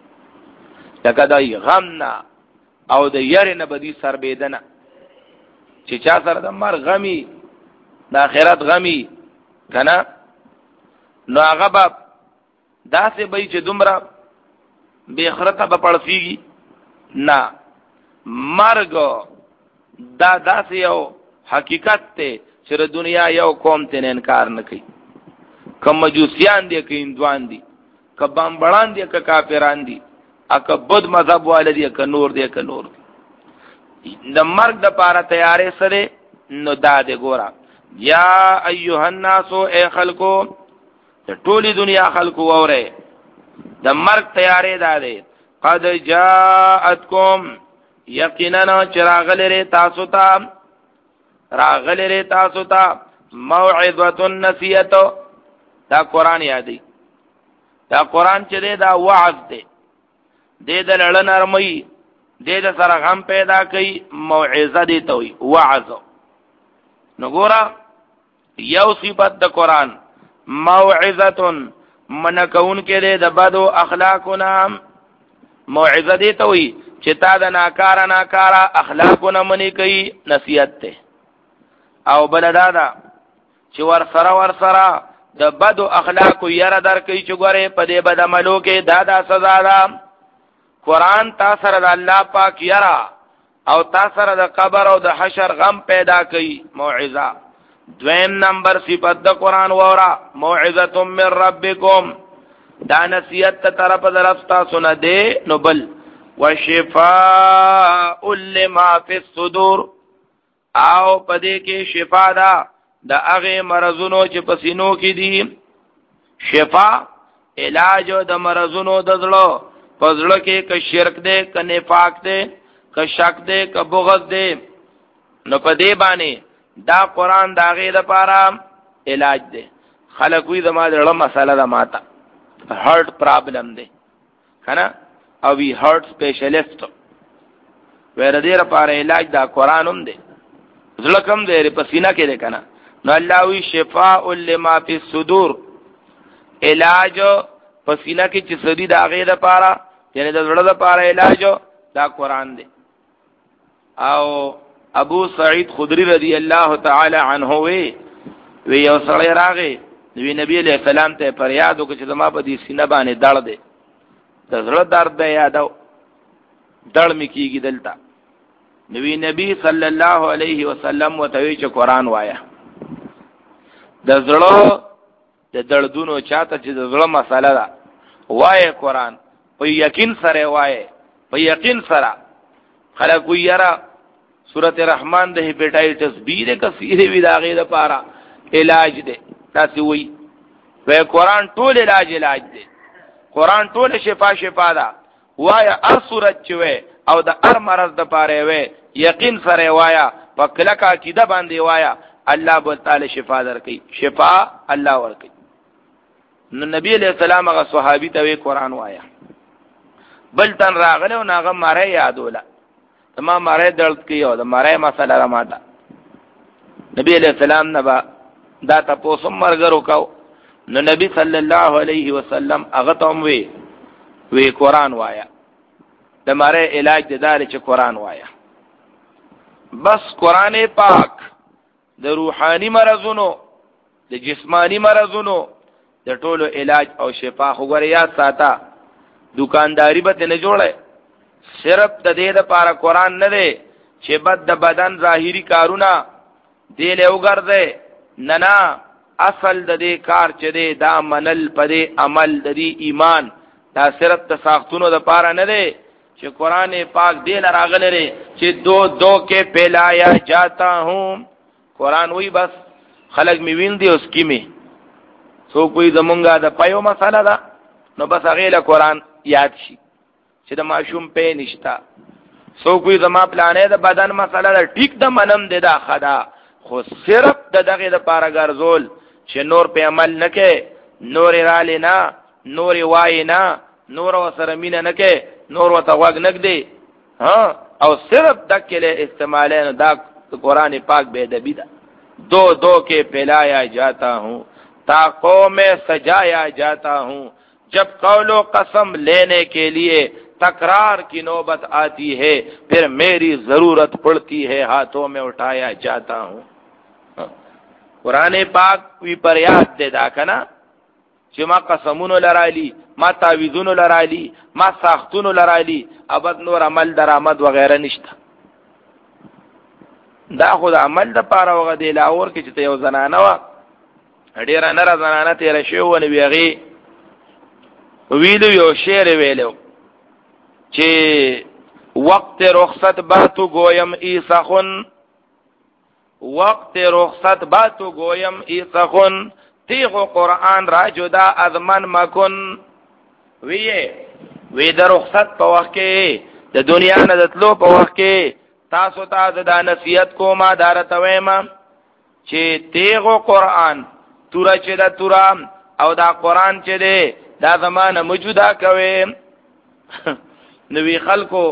Speaker 1: لکه د غم نه او د یری نه بدی سربیدنه. چې چا سره د مرګ غمی، د آخرت غمی کنه، نو هغه به داسې به چې دومره بې خرته به پړسیږي نه. مرګ دا داسې یو حقیقت دی چې د دنیا یو قوم ته انکار نه کوي، که مجوسیان دي که هندوان دي، که بمبړان دي که کافران دي، اکه بد مذهب والدی که نور دی که نور دی. د مرګ د پاره تیارې سره نو دا دی. ګوره یا ایها الناس، اے خلکو، د ټولي دنیا خلکو وره، د مرګ تیارې دا دی. قد جاءتکم، یقینا چراغلره تاسو ته، راغلره تاسو ته موعظه نصیحت. دا قران یادی، دا قران چې دی دا وعظ دی، دې د لړ نرمۍ، دې د سره غم پیدا کوي موعظه دي ته وي وعظ. نو ګوره یو صفت د قرآن موعظه من کون کې د بدو اخلاقنا، موعظه دي ته وي چې تا د ناکاره ناکاره اخلاقونه منی کوي نصیحت ته، او بل دا ده چې ور سره ور سره د بدو اخلاقو یره در کوي چې ګوره په دې بد عملو کې دا دا سزا ده. قرآن تا سره د الله پاک یره او تا سره د قبر او د حشر غم پیدا کوي موعظه. دویم نمبر صفت د قرآن وورا موعظه من ربکم، دا نصیحت ته طرف طرف تاسو نه دی. نو بل وشفاء لما فی الصدور، او پدې کې شفا ده د هغه مرزونو چې پسینو کې دي. شفا علاج د مرزونو د زړه پزړه کې که شرک دی که نفاق دی که شک دی که بغض دی، نو پدې باندې دا قرآن دا غي د پاره علاج دی. خلک وی زما د لړ مسله ده ماته هارت پرابلم دی کنه او وی هارت سپیشلیست ور دې لپاره علاج دا قرآن هم دی. زړه کم دی په سینه کې دی کنه، نو الله وی شفاء لما فی الصدور، علاج په سینه کې چې سړي دا غي د پاره یعنی د زړه د پاره علاج دا قرآن دی. او ابو سعید خدری رضی الله تعالی عنہ وی وی یو سړی راغی نبی نبی علیہ السلام ته فریاد وکړ چې زما په دې سینه باندې دړ دی، د زړه درد دی یادو دړ می کیږي دلته. نبی نبی صلی الله علیه وسلم وتوی چې قرآن وایا د زړه د دردونو چاته چې د زړه مساله ده وای قرآن په یقین سره وای په یقین سره. خلک ویرا سورۃ الرحمن د هپیټایټس بی د کثیر وی داغه د پاره علاج دی تاسو وی وای قرآن ټول علاج علاج دی، قرآن ټول شفا شفا ده. وای ار سورۃ چوي او د ار مرض د پاره وای یقین سره وایا په کلکه عقیده باندې وایا الله بو تعالی شفا درکې، شفا الله ورکې. نو نبی علیہ السلام هغه صحابي ته قرآن وایا، بل تن راغله او ناغه ماره یادوله تمام ماره درد کیو د ماره مسله را ماته. نبی علیہ السلام نبا دا تاسو مرګرو کو، نو نبی صلی الله علیه وسلم هغه ته وی وی قرآن وایا د ماره علاج د دار چې قرآن وایا. بس قرآن پاک د روحانی مرزونو د جسمانی مرزونو د ټولو علاج او شفا خو غره یاد ساته. دکانداری به نه جوړه، صرف د دې لپاره قرآن نه دی چې بد د بدن ظاهری کارونه دی له وګرځي، نه نه اصل د دې کار چې دی دا منل پدې عمل د دې ایمان، دا صرف د ساختونو د لپاره نه دی چې قرآن پاک دې لراغله لري چې دو دو کې پھیلایا جاتا ہوں. قرآن وی بس خلق می وین دی اوس کی می سو کوئی زمونږه د پيو مساله ده، نو بس هغه له قرآن یاد شي چې د ماشوم په نشتا. سو کوئی زما پلانې د بدن مساله ده ټیک د منم دی دا خدا، خو صرف د دغه د پاره ګرځول چې نور په عمل نکې، نور را لینا، نور وای نه، نور وسره مين نه کې، نور وته وګ نګ دی ها، او صرف دکله استعمالین دا قرآن پاک بے ادبی دا. دو دو کے پھیلایا جاتا ہوں طاقوں میں سجایا جاتا ہوں، جب قول و قسم لینے کے لیے تکرار کی نوبت آتی ہے پھر میری ضرورت پڑتی ہے ہاتھوں میں اٹھایا جاتا ہوں. قرآن پاک وی پر یاد دے دا کنا چې ما قسمونو لرالی، ما تعویذونو لرالی، ما ساختونو لرالی، ابد نور عمل درآمد وغیرہ نشته. دا خو د عمل د پاره وغه دی لاور کې چې یو زنانه وا ډیره نه زنانه تیر شو ونی ویغي ویلو یو شعر ویلو چې وقت رخصت باتو گویم ایسخن، وقت رخصت باتو گویم ایسخن، تیغ قرآن را جدا از من مکن. وی وی د رخصت په وخت کې د دنیا نه دتلو په وخت کې تاسو ته دا نصیحت کومه دارته وېما چې تیغ قرآن تورا چې دا تورا او دا قرآن چې دی دا زمانه موجوده کوي. نوې خلکو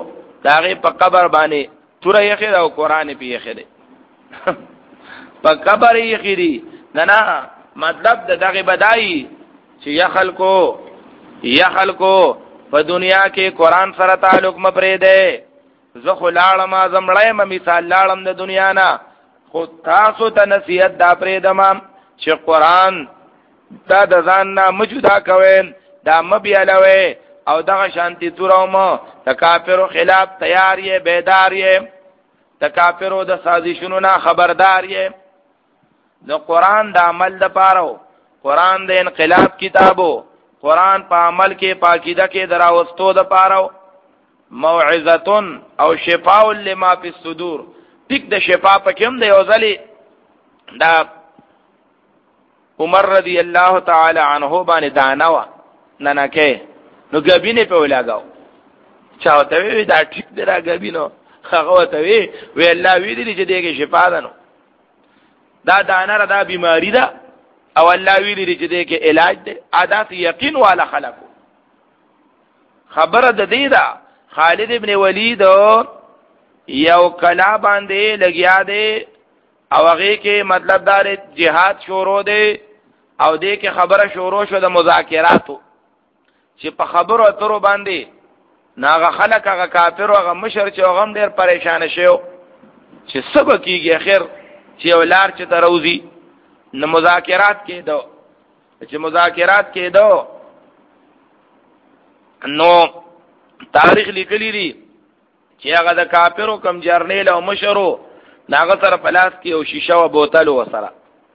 Speaker 1: داغه په قبر باندې تور یې خیر او قران په یې خیر په قبر یې خیری نه نه مطلب د دغه بدایي چې یا خلکو یا خلکو په دنیا کې قران سره تعلق مپرې ده زه خو لاړم زمړې م مثال لاړم د دنیا نه خو تاسو ته نصیحت دا پرې دم چې قران دا د ځان نه موجوده کوي دا مبيالوي او دغه شانتی تورم د کافرو خلاف تیار یې بیدار یې د کافرو د سازشونو نه خبردار یې د قران د عمل د پاره قران د انقلاب کتابو قران په عمل کې پاکیده کې دراوستو د پاره موعظه او شفاء لما فی الصدور ټیک د شفاء پکې هم د یو ځلی دا عمر رضی الله تعالی عنہ باندې دانوا ننکه نو غبینه په ولاګاو چاوته وی دا ټیک دی را غبینو هغه ته وی وی الله وی دی چې دغه شفاء ده نو دا دانره دا بیماری ده او الله وی دی چې دغه علاج ده عادت یقین والا خلقو خبره د دې ده خالد ابن ولید یو کلا باندې لګیا دی او هغه کې مطلب دار جهاد شروع دی او دې کې خبره شروع شو د مذاکراتو چې په خبرو اترو باندې ناغه خلک هغه کافر او هغه مشر چې هغه ډېر پریشان شو چې سبا کیږي اخر چې ولار چې تروزی نو مذاکرات کېدو چې مذاکرات کېدو نو تاریخ لیکلی دی چې هغه د کافرو کم جرنیل او مشرو ناغه سره پلاس کې او شیشه او بوتل وسره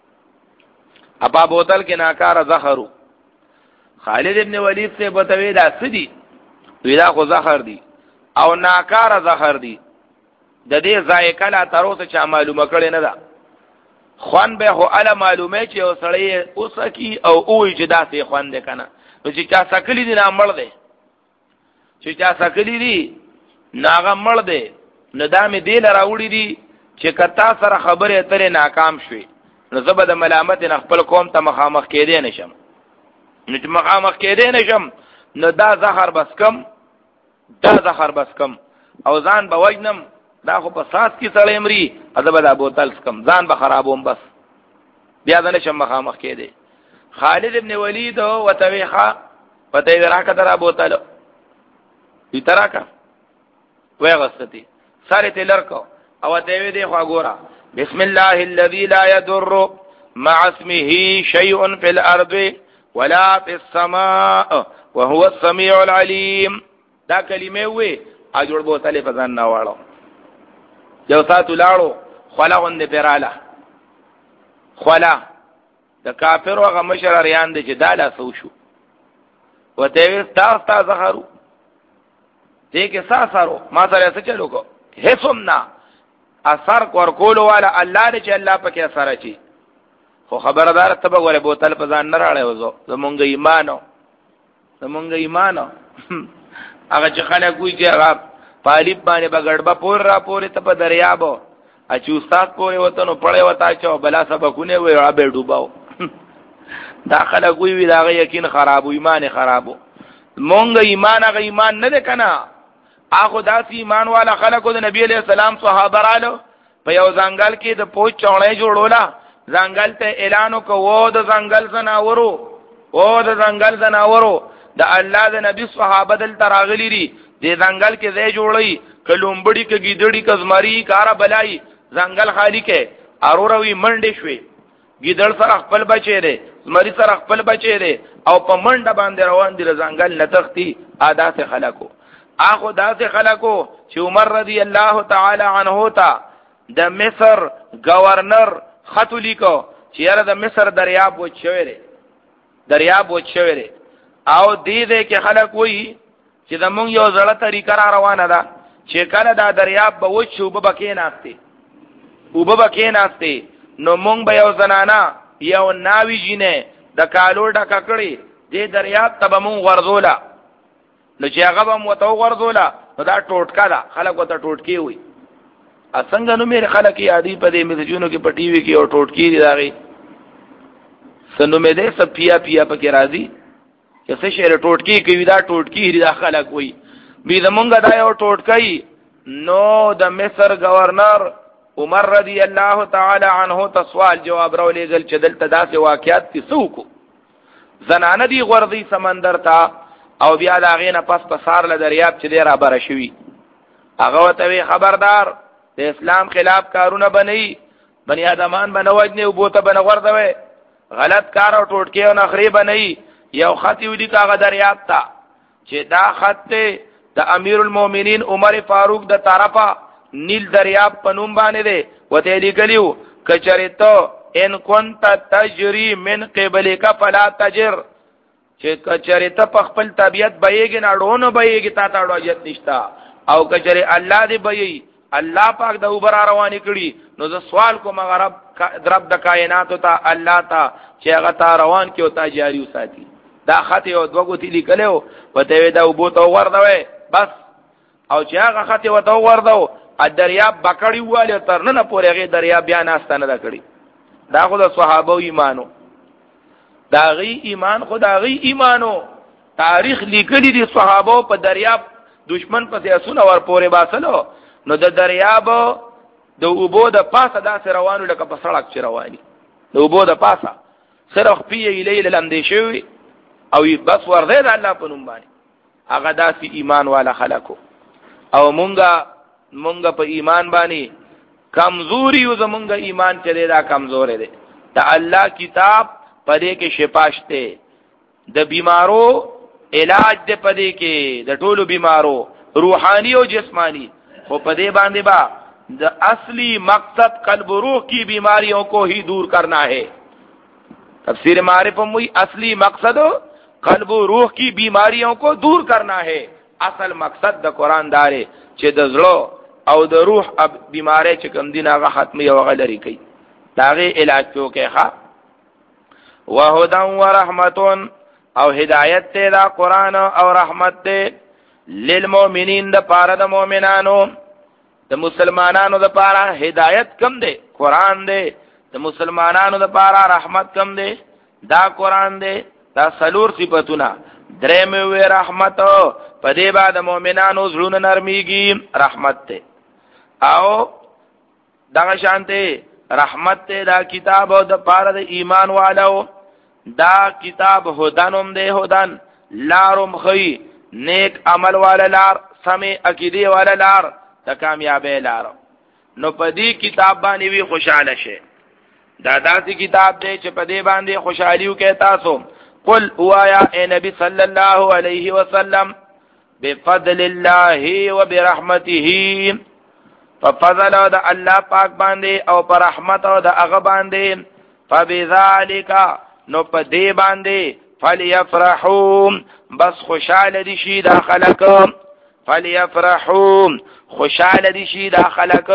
Speaker 1: اپا بوتل کې ناکاره زهرو خالد ابن ولید سے بتوی دا سدي ویدا خو زهر دی او ناکاره زهر دی د دې ذایقه لا تر اوسه چا معلومه کړي نه ده خوان به هو اله معلومه چې اوسړی اوسکی او اوې چې داسې خوان ده کنه نو چې چا سکلی دي نه مړ دی چې چا سکلی دي ناغه مړ دی ندامه دی لراوړي دي چې کتا سره خبره اترې ناکام شوي نو زبر د ملامت نه خپل قوم ته مخامخ کېدې نشم نو چې مخامخ کېدې نشم نو دا زهر بس کم دا زهر بس کم او ځان به وجنم دا خو په ساس کې سړی مري ادب دا بوتل کم ځان به خرابوم بس بیا د نشم مخامخ کېدې خالد ابن ولید او تویخه پته راکا درا بوتل دې تراکا وای غستې ساره تلر کو او ته وی دی خو ګورا بسم الله الذي لا يضر مع اسمه شيء في الارض ولا في السماء وهو السميع العليم دا کلمه وی اجور بوتل په ځان نه واړو یو ساتو لاړو خلا غند پراله خلا د کافر او غمشر ریان دي چې داله سو شو وته وی تاسو تاسو زهرو دې کې ساسارو ما سره څه چلو کو هیڅومنا اثر کور کول والا الله دې چې الله پکې اثر اچي خو خبردار ته به غره بوتل په ځان نه راړې وځو زمونږ ایمانو زمونږ ایمانو هغه چې خلک وي چې هغه پالیب باندې بغړبا پور را پورې ته په دریابو اچ استاد پورې وته نو پړې وتا چې بلا سبقونه وي را به ډوباو دا خلک وي دا یقین خرابو ایمان خرابو مونږ ایمان هغه ایمان نه ده کنه اخو داسې ایمان والا خلکو د نبی علیہ السلام صحابه رالو په یو ځنګل کې د پوچ چوڼې جوړولا ځنګل ته اعلان وکړو د ځنګل زناورو او د ځنګل زناورو د الله د نبی صحابه دل تراغلی دي د ځنګل کې ځای جوړي کلومبړي کې گیدړي کزماري کارا بلای ځنګل خالی کې اروروي منډې شوي گیدړ سره خپل بچي دي زمري سره خپل بچي دي او په منډه باندې روان دي ځنګل نتختی عادت خلکو اخو داسې خلکو چې عمر رضی الله تعالی عنہ تا د مصر گورنر خط لیکو چې یاره د مصر دریاب و چويره دریاب و چويره او دې دې کې خلک وایي چې د مونږ یو ځړه طریقه را روانه ده چې کله دا دریاب به وچ او به بکې ناشته او به بکې ناشته نو مونږ به یو زنانا یو ناوی جینه د کالو ډکه کړي دې دریاب ته به مونږ ورزولا نو چې هغه به مو تو ورزولا نو دا ټوټکا ده خلک وته ټوټکی وي اسنګ نو مې خلک یادې په دې مسجونو کې په ټي وي کې او ټوټکی دي داغي سنو مې دې سب پیا پیا پکې راځي چې څه شی ټوټکی کوي دا ټوټکی دي خلک وي بي زمونږ دا یو ټوټکای نو د مصر گورنر عمر رضی الله تعالی عنہ ته سوال جواب راولېږل چې دلته داسې واقعیت دي څوک زنانه دي غورځي سمندر ته او بیا د هغې نه پس په سار له دریاب چې دی رابره شوي هغه ورته وی خبردار د اسلام خلاف کارونه بنئ بني آدمان به نه وجنې اوبو ته به نه غورځوئ غلط کار او ټوټکې او نخرې بنئ یو خط یې ولیکه هغه دریاب ته چې دا خط دی د امیر المؤمنین عمر فاروق د طرفه نیل دریاب په نوم باندې دی وته لیکلیو کچری ته ان كنت تجري من قبلك فلا تجر چې کچری ته په خپل طبيعت بېګ نه ډونه بېګ تا ته اړوجت نشتا او کچری الله دې بېي الله پاک د اوبر رواني کړي نو زه سوال کوم غرب درب د کائنات ته الله ته چې هغه تا روان کې او تا جاری وساتي دا خط یو دوه غوتی لیکلو وته دا وبو ته وردوي بس او چې هغه خط وته وردو ا دریاب بکړی واله تر نه پورې هغه دریاب بیا ناستانه دا کړی دا خو د صحابه ایمانو دا غي ایمان خدای ایمانو تاریخ لیکلی دي صحابه په دریاب دشمن په اسونه ور پورې باسلو نو د دریاب د اوبو د پاسه داسې روانو لکه په سړک چې رواني د اوبو د پاسه صرف پیې لیل لاندې شوی او بس ورده د الله په نوم باندې هغه داسې ایمان والا خلکو او مونږه مونږه په ایمان باندې کمزوري او زمونږه ایمان چره دا کمزور دی د الله کتاب پدې کې شفاشته د بیمارو علاج دې پدې کې د ټولو بیمارو روحاني او جسمانی خو پدې باندې با د اصلی مقصد قلب و روح کی بیماریوں کو ہی دور کرنا ہے تفسیر معارف میں اصلی مقصد قلب و روح کی بیماریوں کو دور کرنا ہے اصل مقصد د قران دار چې د زړه او د روح اب بیماری چې کوم دین هغه ختمي او غلري کوي داغه علاج کوي ښا وهدى ورحمت او هدایت ته دا قران او رحمت ته للمؤمنین د پاره د مؤمنانو د مسلمانانو د پاره هدایت کم دی قران دی د مسلمانانو د پاره رحمت کم دی دا قران دی دا سلور صفاتونه درې مې رحمت په دې بعد مؤمنانو زړونه نرميږي رحمت ته او دا شانته رحمت ته دا کتاب او د پاره د ایمان والو دا کتاب هدانم دی هدان لارم خي نیک عمل والا لار سمې عقیده والا لار د کامیابی لار نو په دې کتاب باندې وی خوشاله شه دا داسې کتاب دی چې په دې باندې خوشحالیو کې تاسو قل وایا اے نبی صلی الله علیه وسلم بفضل الله وبرحمته ففضل د الله پاک باندې او پر رحمت او د هغه باندې فبذالک نو په دې باندې فليفرحوا بس خوشاله دي شي دا خلک فليفرحوا خوشاله دي شي دا خلک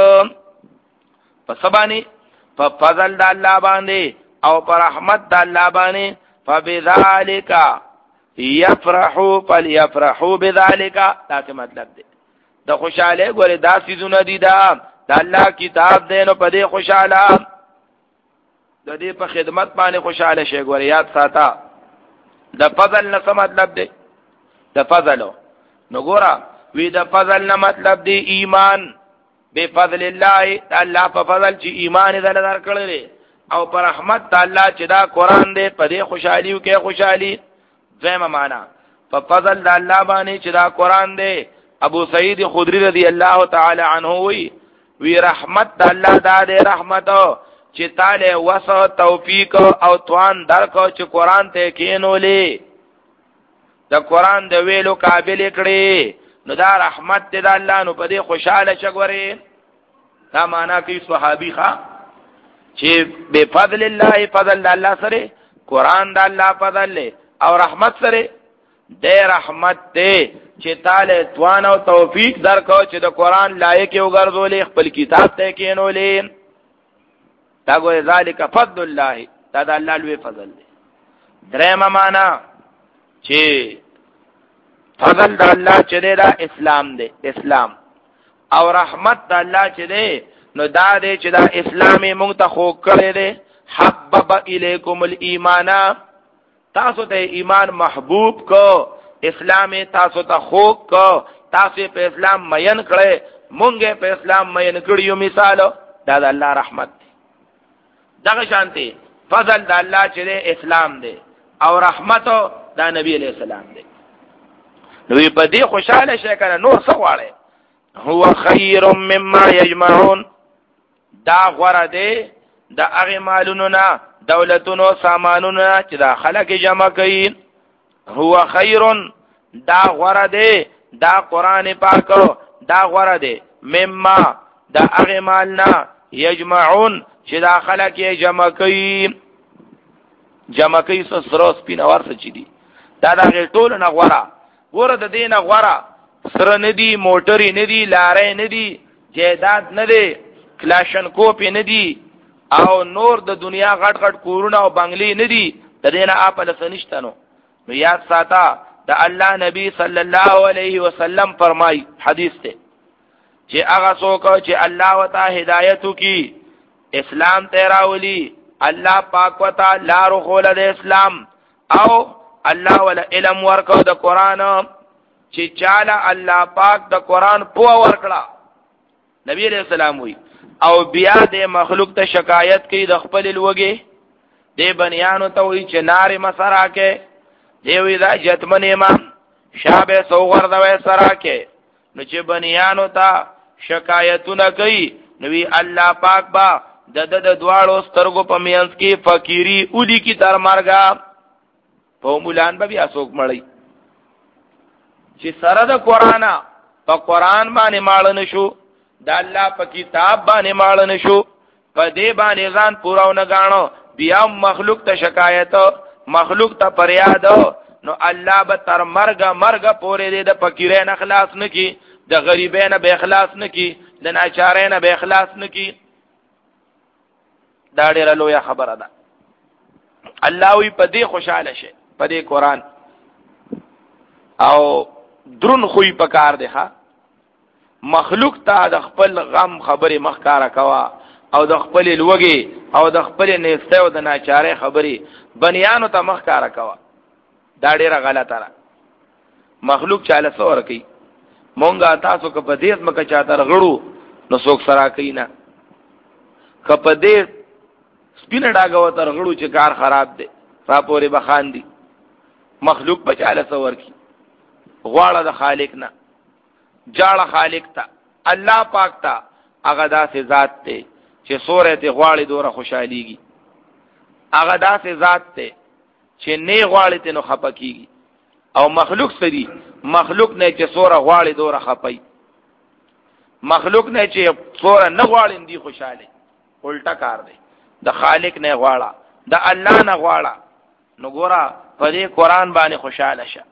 Speaker 1: پس باندې په فضل د الله باندې او پر رحمت د الله باندې فبذالک يفرحوا فليفرحوا بذالک دا څه مطلب دی د خوشاله ګوره دا سيزونه دي دا د الله کتاب دی نو په دې خوشاله د دې په خدمت باندې خوشاله شي ګوره یاد ساته د فضل نه څه مطلب دی د فضل نو ګوره وی د فضل نه مطلب دی ایمان بفضل الله الله په فضل چې ایمان دې لار کړل او پر رحمت الله چې دا قران دې په دې خوشحالي کې خوشحالي زما معنا په فضل د الله باندې چې دا قران دې ابو سعید خدری رضی الله تعالی عنہ وی وی رحمت الله دا دې رحمت چې تعالی وسع توفیق او توان درکو چې قران ته کینولې د قران د ویلو قابل کړي نو دا رحمت دې د الله نو په دې خوشاله شګوري دا معنا کوي صحابي ښا چې بفضل الله فضل الله سره قران د الله فضل او رحمت سره دې رحمت دې چې تعالی توان او توفیق درکو چې د قران لایق وګرځولې خپل کتاب ته کینولې دا ګوره ذالک فضل الله دا د الله لوی فضل دی درېمه معنا چې فضل د الله چې دا اسلام دی اسلام او رحمت د الله چې دی نو دا دی چې دا اسلامي مونږ ته خو کړی دی حبب الیکم الایمان تاسو ته ایمان محبوب کو اسلام تاسو ته خو کو تاسو په اسلام مین کړی مونږه په اسلام مې نکړیو مثال دا د الله رحمت دی دغه شانتي فضل د الله چې اسلام دی او رحمت دا نبی علیہ السلام دی نو په دې خوشاله شي کنه نور څه غواړي هو خیر مما یجمعون دا غوړه دی د هغه مالونو نه دولتونو سامانونو چې دا خلک جمع کوي هو خیر دا غوړه دی دا قران پاک دا غوړه دی مما دا هغه مال نه یجمعون چې دا خلک یې جمع کوي جمع کوي سره سپینور څه چي دي دا دا ټول نه غوړه ګوره د دینه غوړه سره ندی موټری ندی لارې ندی جیداد ندی کلاشن کوپی ندی او نور د دنیا غټ غټ کورونه او بنگلې ندی د دینه اپل سنشتنو نو یاد ساته د الله نبی صلی الله علیه وسلم فرمای حدیث ته چې هغه څوک چې الله وتا هدایت کی اسلام تیراولی الله پاک وتا لارو خول د اسلام او الله ول علم ورکو د قران چې چاله الله پاک د قران په ورکړه نبی علیہ السلام وی او بیا د مخلوق ته شکایت کوي د خپل لوګي د بنیانو ته وی چې نار مسرا کې دی وی دا جتمن امام شابه سوغر دا سرا کې نو چې بنیانو ته شکایتونه کوي نو وی الله پاک با د د دواړو سترګو په میانس کې فقيري اودي کی تر مرګه په مولان به بیا څوک مړی چې سره د قران په قران باندې مال نشو د الله په کتاب باندې مال نشو په دې باندې ځان پوراونه غاڼو بیا مخلوق ته شکایت مخلوق ته فریاد نو الله به تر مرګه مرګه پورې دې د فقیرین اخلاص نکي د غریبین به اخلاص نکي د ناچارین به اخلاص نکي دا ډېر لوی خبره ده الله وی په دې خوشاله شي په دې قران او درون خوې پکار دی ها مخلوق ته د خپل غم خبره مخکاره کوا او د خپل لوګي او د خپل نيسته او د ناچاره خبره بنیانو ته مخکاره کوا دا ډیره غلطه ده مخلوق چاله سور کوي مونږه تاسو که په دې مکه چاته رغړو نو څوک سره کوي نه که په دې سپینه ډاګه وتر غړو چې کار خراب دی راپورې بخاندي مخلوق په چاله سور کی غواړه د خالق نه جاړه خالق ته الله پاک ته هغه داسې ذات ته چې سورې ته غواړي دوره خوشحاليږي هغه داسې ذات ته چې نه غواړي ته نو خپکیږي او مخلوق سدي مخلوق نه چې سوره غواړي دوره خپي مخلوق نه چې سوره نه غواړي دي خوشاله الټا کار دی د خالق نه غواړه د الله نه غواړه نو ګوره په دې قران باندې خوشاله شه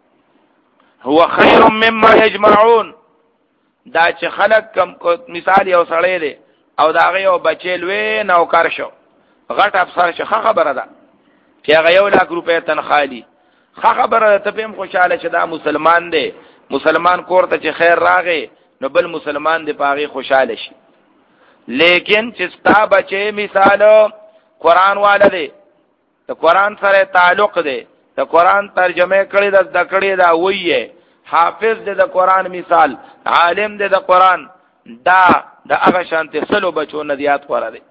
Speaker 1: هو خیر مما یجمعون دا چې خلق کم مثال یو سړی دی او دا هغه یو بچی لوی نوکر شو غټ افسر شو خبره ده چې هغه یو لاک روپے تنخوالی خبره ته په خوشاله شه دا مسلمان دی مسلمان کور ته چې خیر راغی نو بل مسلمان دی پاغي خوشاله شي لیکن چې ستا بچی مثال قران والا دی ته قران سره تعلق دی ته قران ترجمه کړی د ذکرې دا وایي حافظ دی د قران مثال عالم دی د قران دا د هغه شانته سلو بچو ندیات قران دی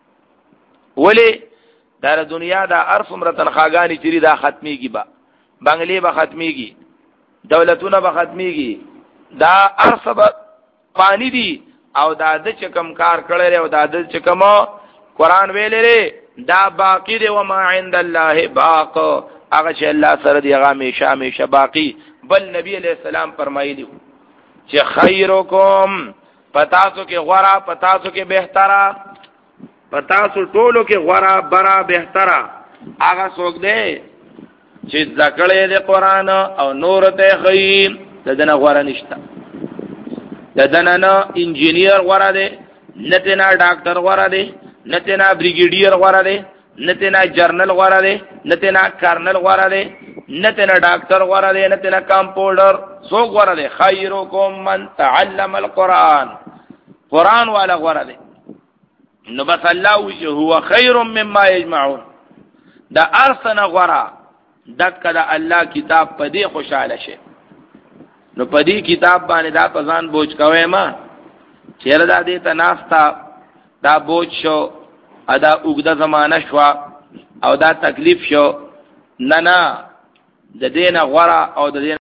Speaker 1: ولی دا دنیا دا ارف مرتن خاگانی چری دا ختمیگی با بنگلی با ختمیگی دولتونه با ختمیگی دا ارف با پانی دی او دا د چکم کار کړی او دا د چکم قران ویلې ری دا باقی دی و ما عند الله باق هغه چې الله سره دی هغه همیشه همیشه باقی بل نبی علیہ السلام فرمایلی چې خیرکم پتاسو کې غورا پتاسو کې بهتره پتاسو ټولو کې غورا برا بهتره هغه څوک دی چې ذکرې د قران او نور ته خیم دنه غورا نشته دنه نه انجینیر غورا دی نته نه ډاکټر غورا دی نته نه بریګیډیر غورا دی نته نه جرنل غورا دی نته نه کرنل غورا دی نته نه ډاکټر غورا دی نته نه کمپاوډر څوک غورا دی خیرکم من تعلم القرآن قرآن والا غورا دی نو بس الله وجه هو خیر مما یجمعون دا ارسنه غورا دک دا الله کتاب پدې خوشاله شه نو پدې کتاب باندې دا پزان بوج کوي ما چیرې دا دې ته ناستا دا بوج شو ادا وګدا زمانہ شو او دا تکلیف شو نه نه د دینه غوړه او د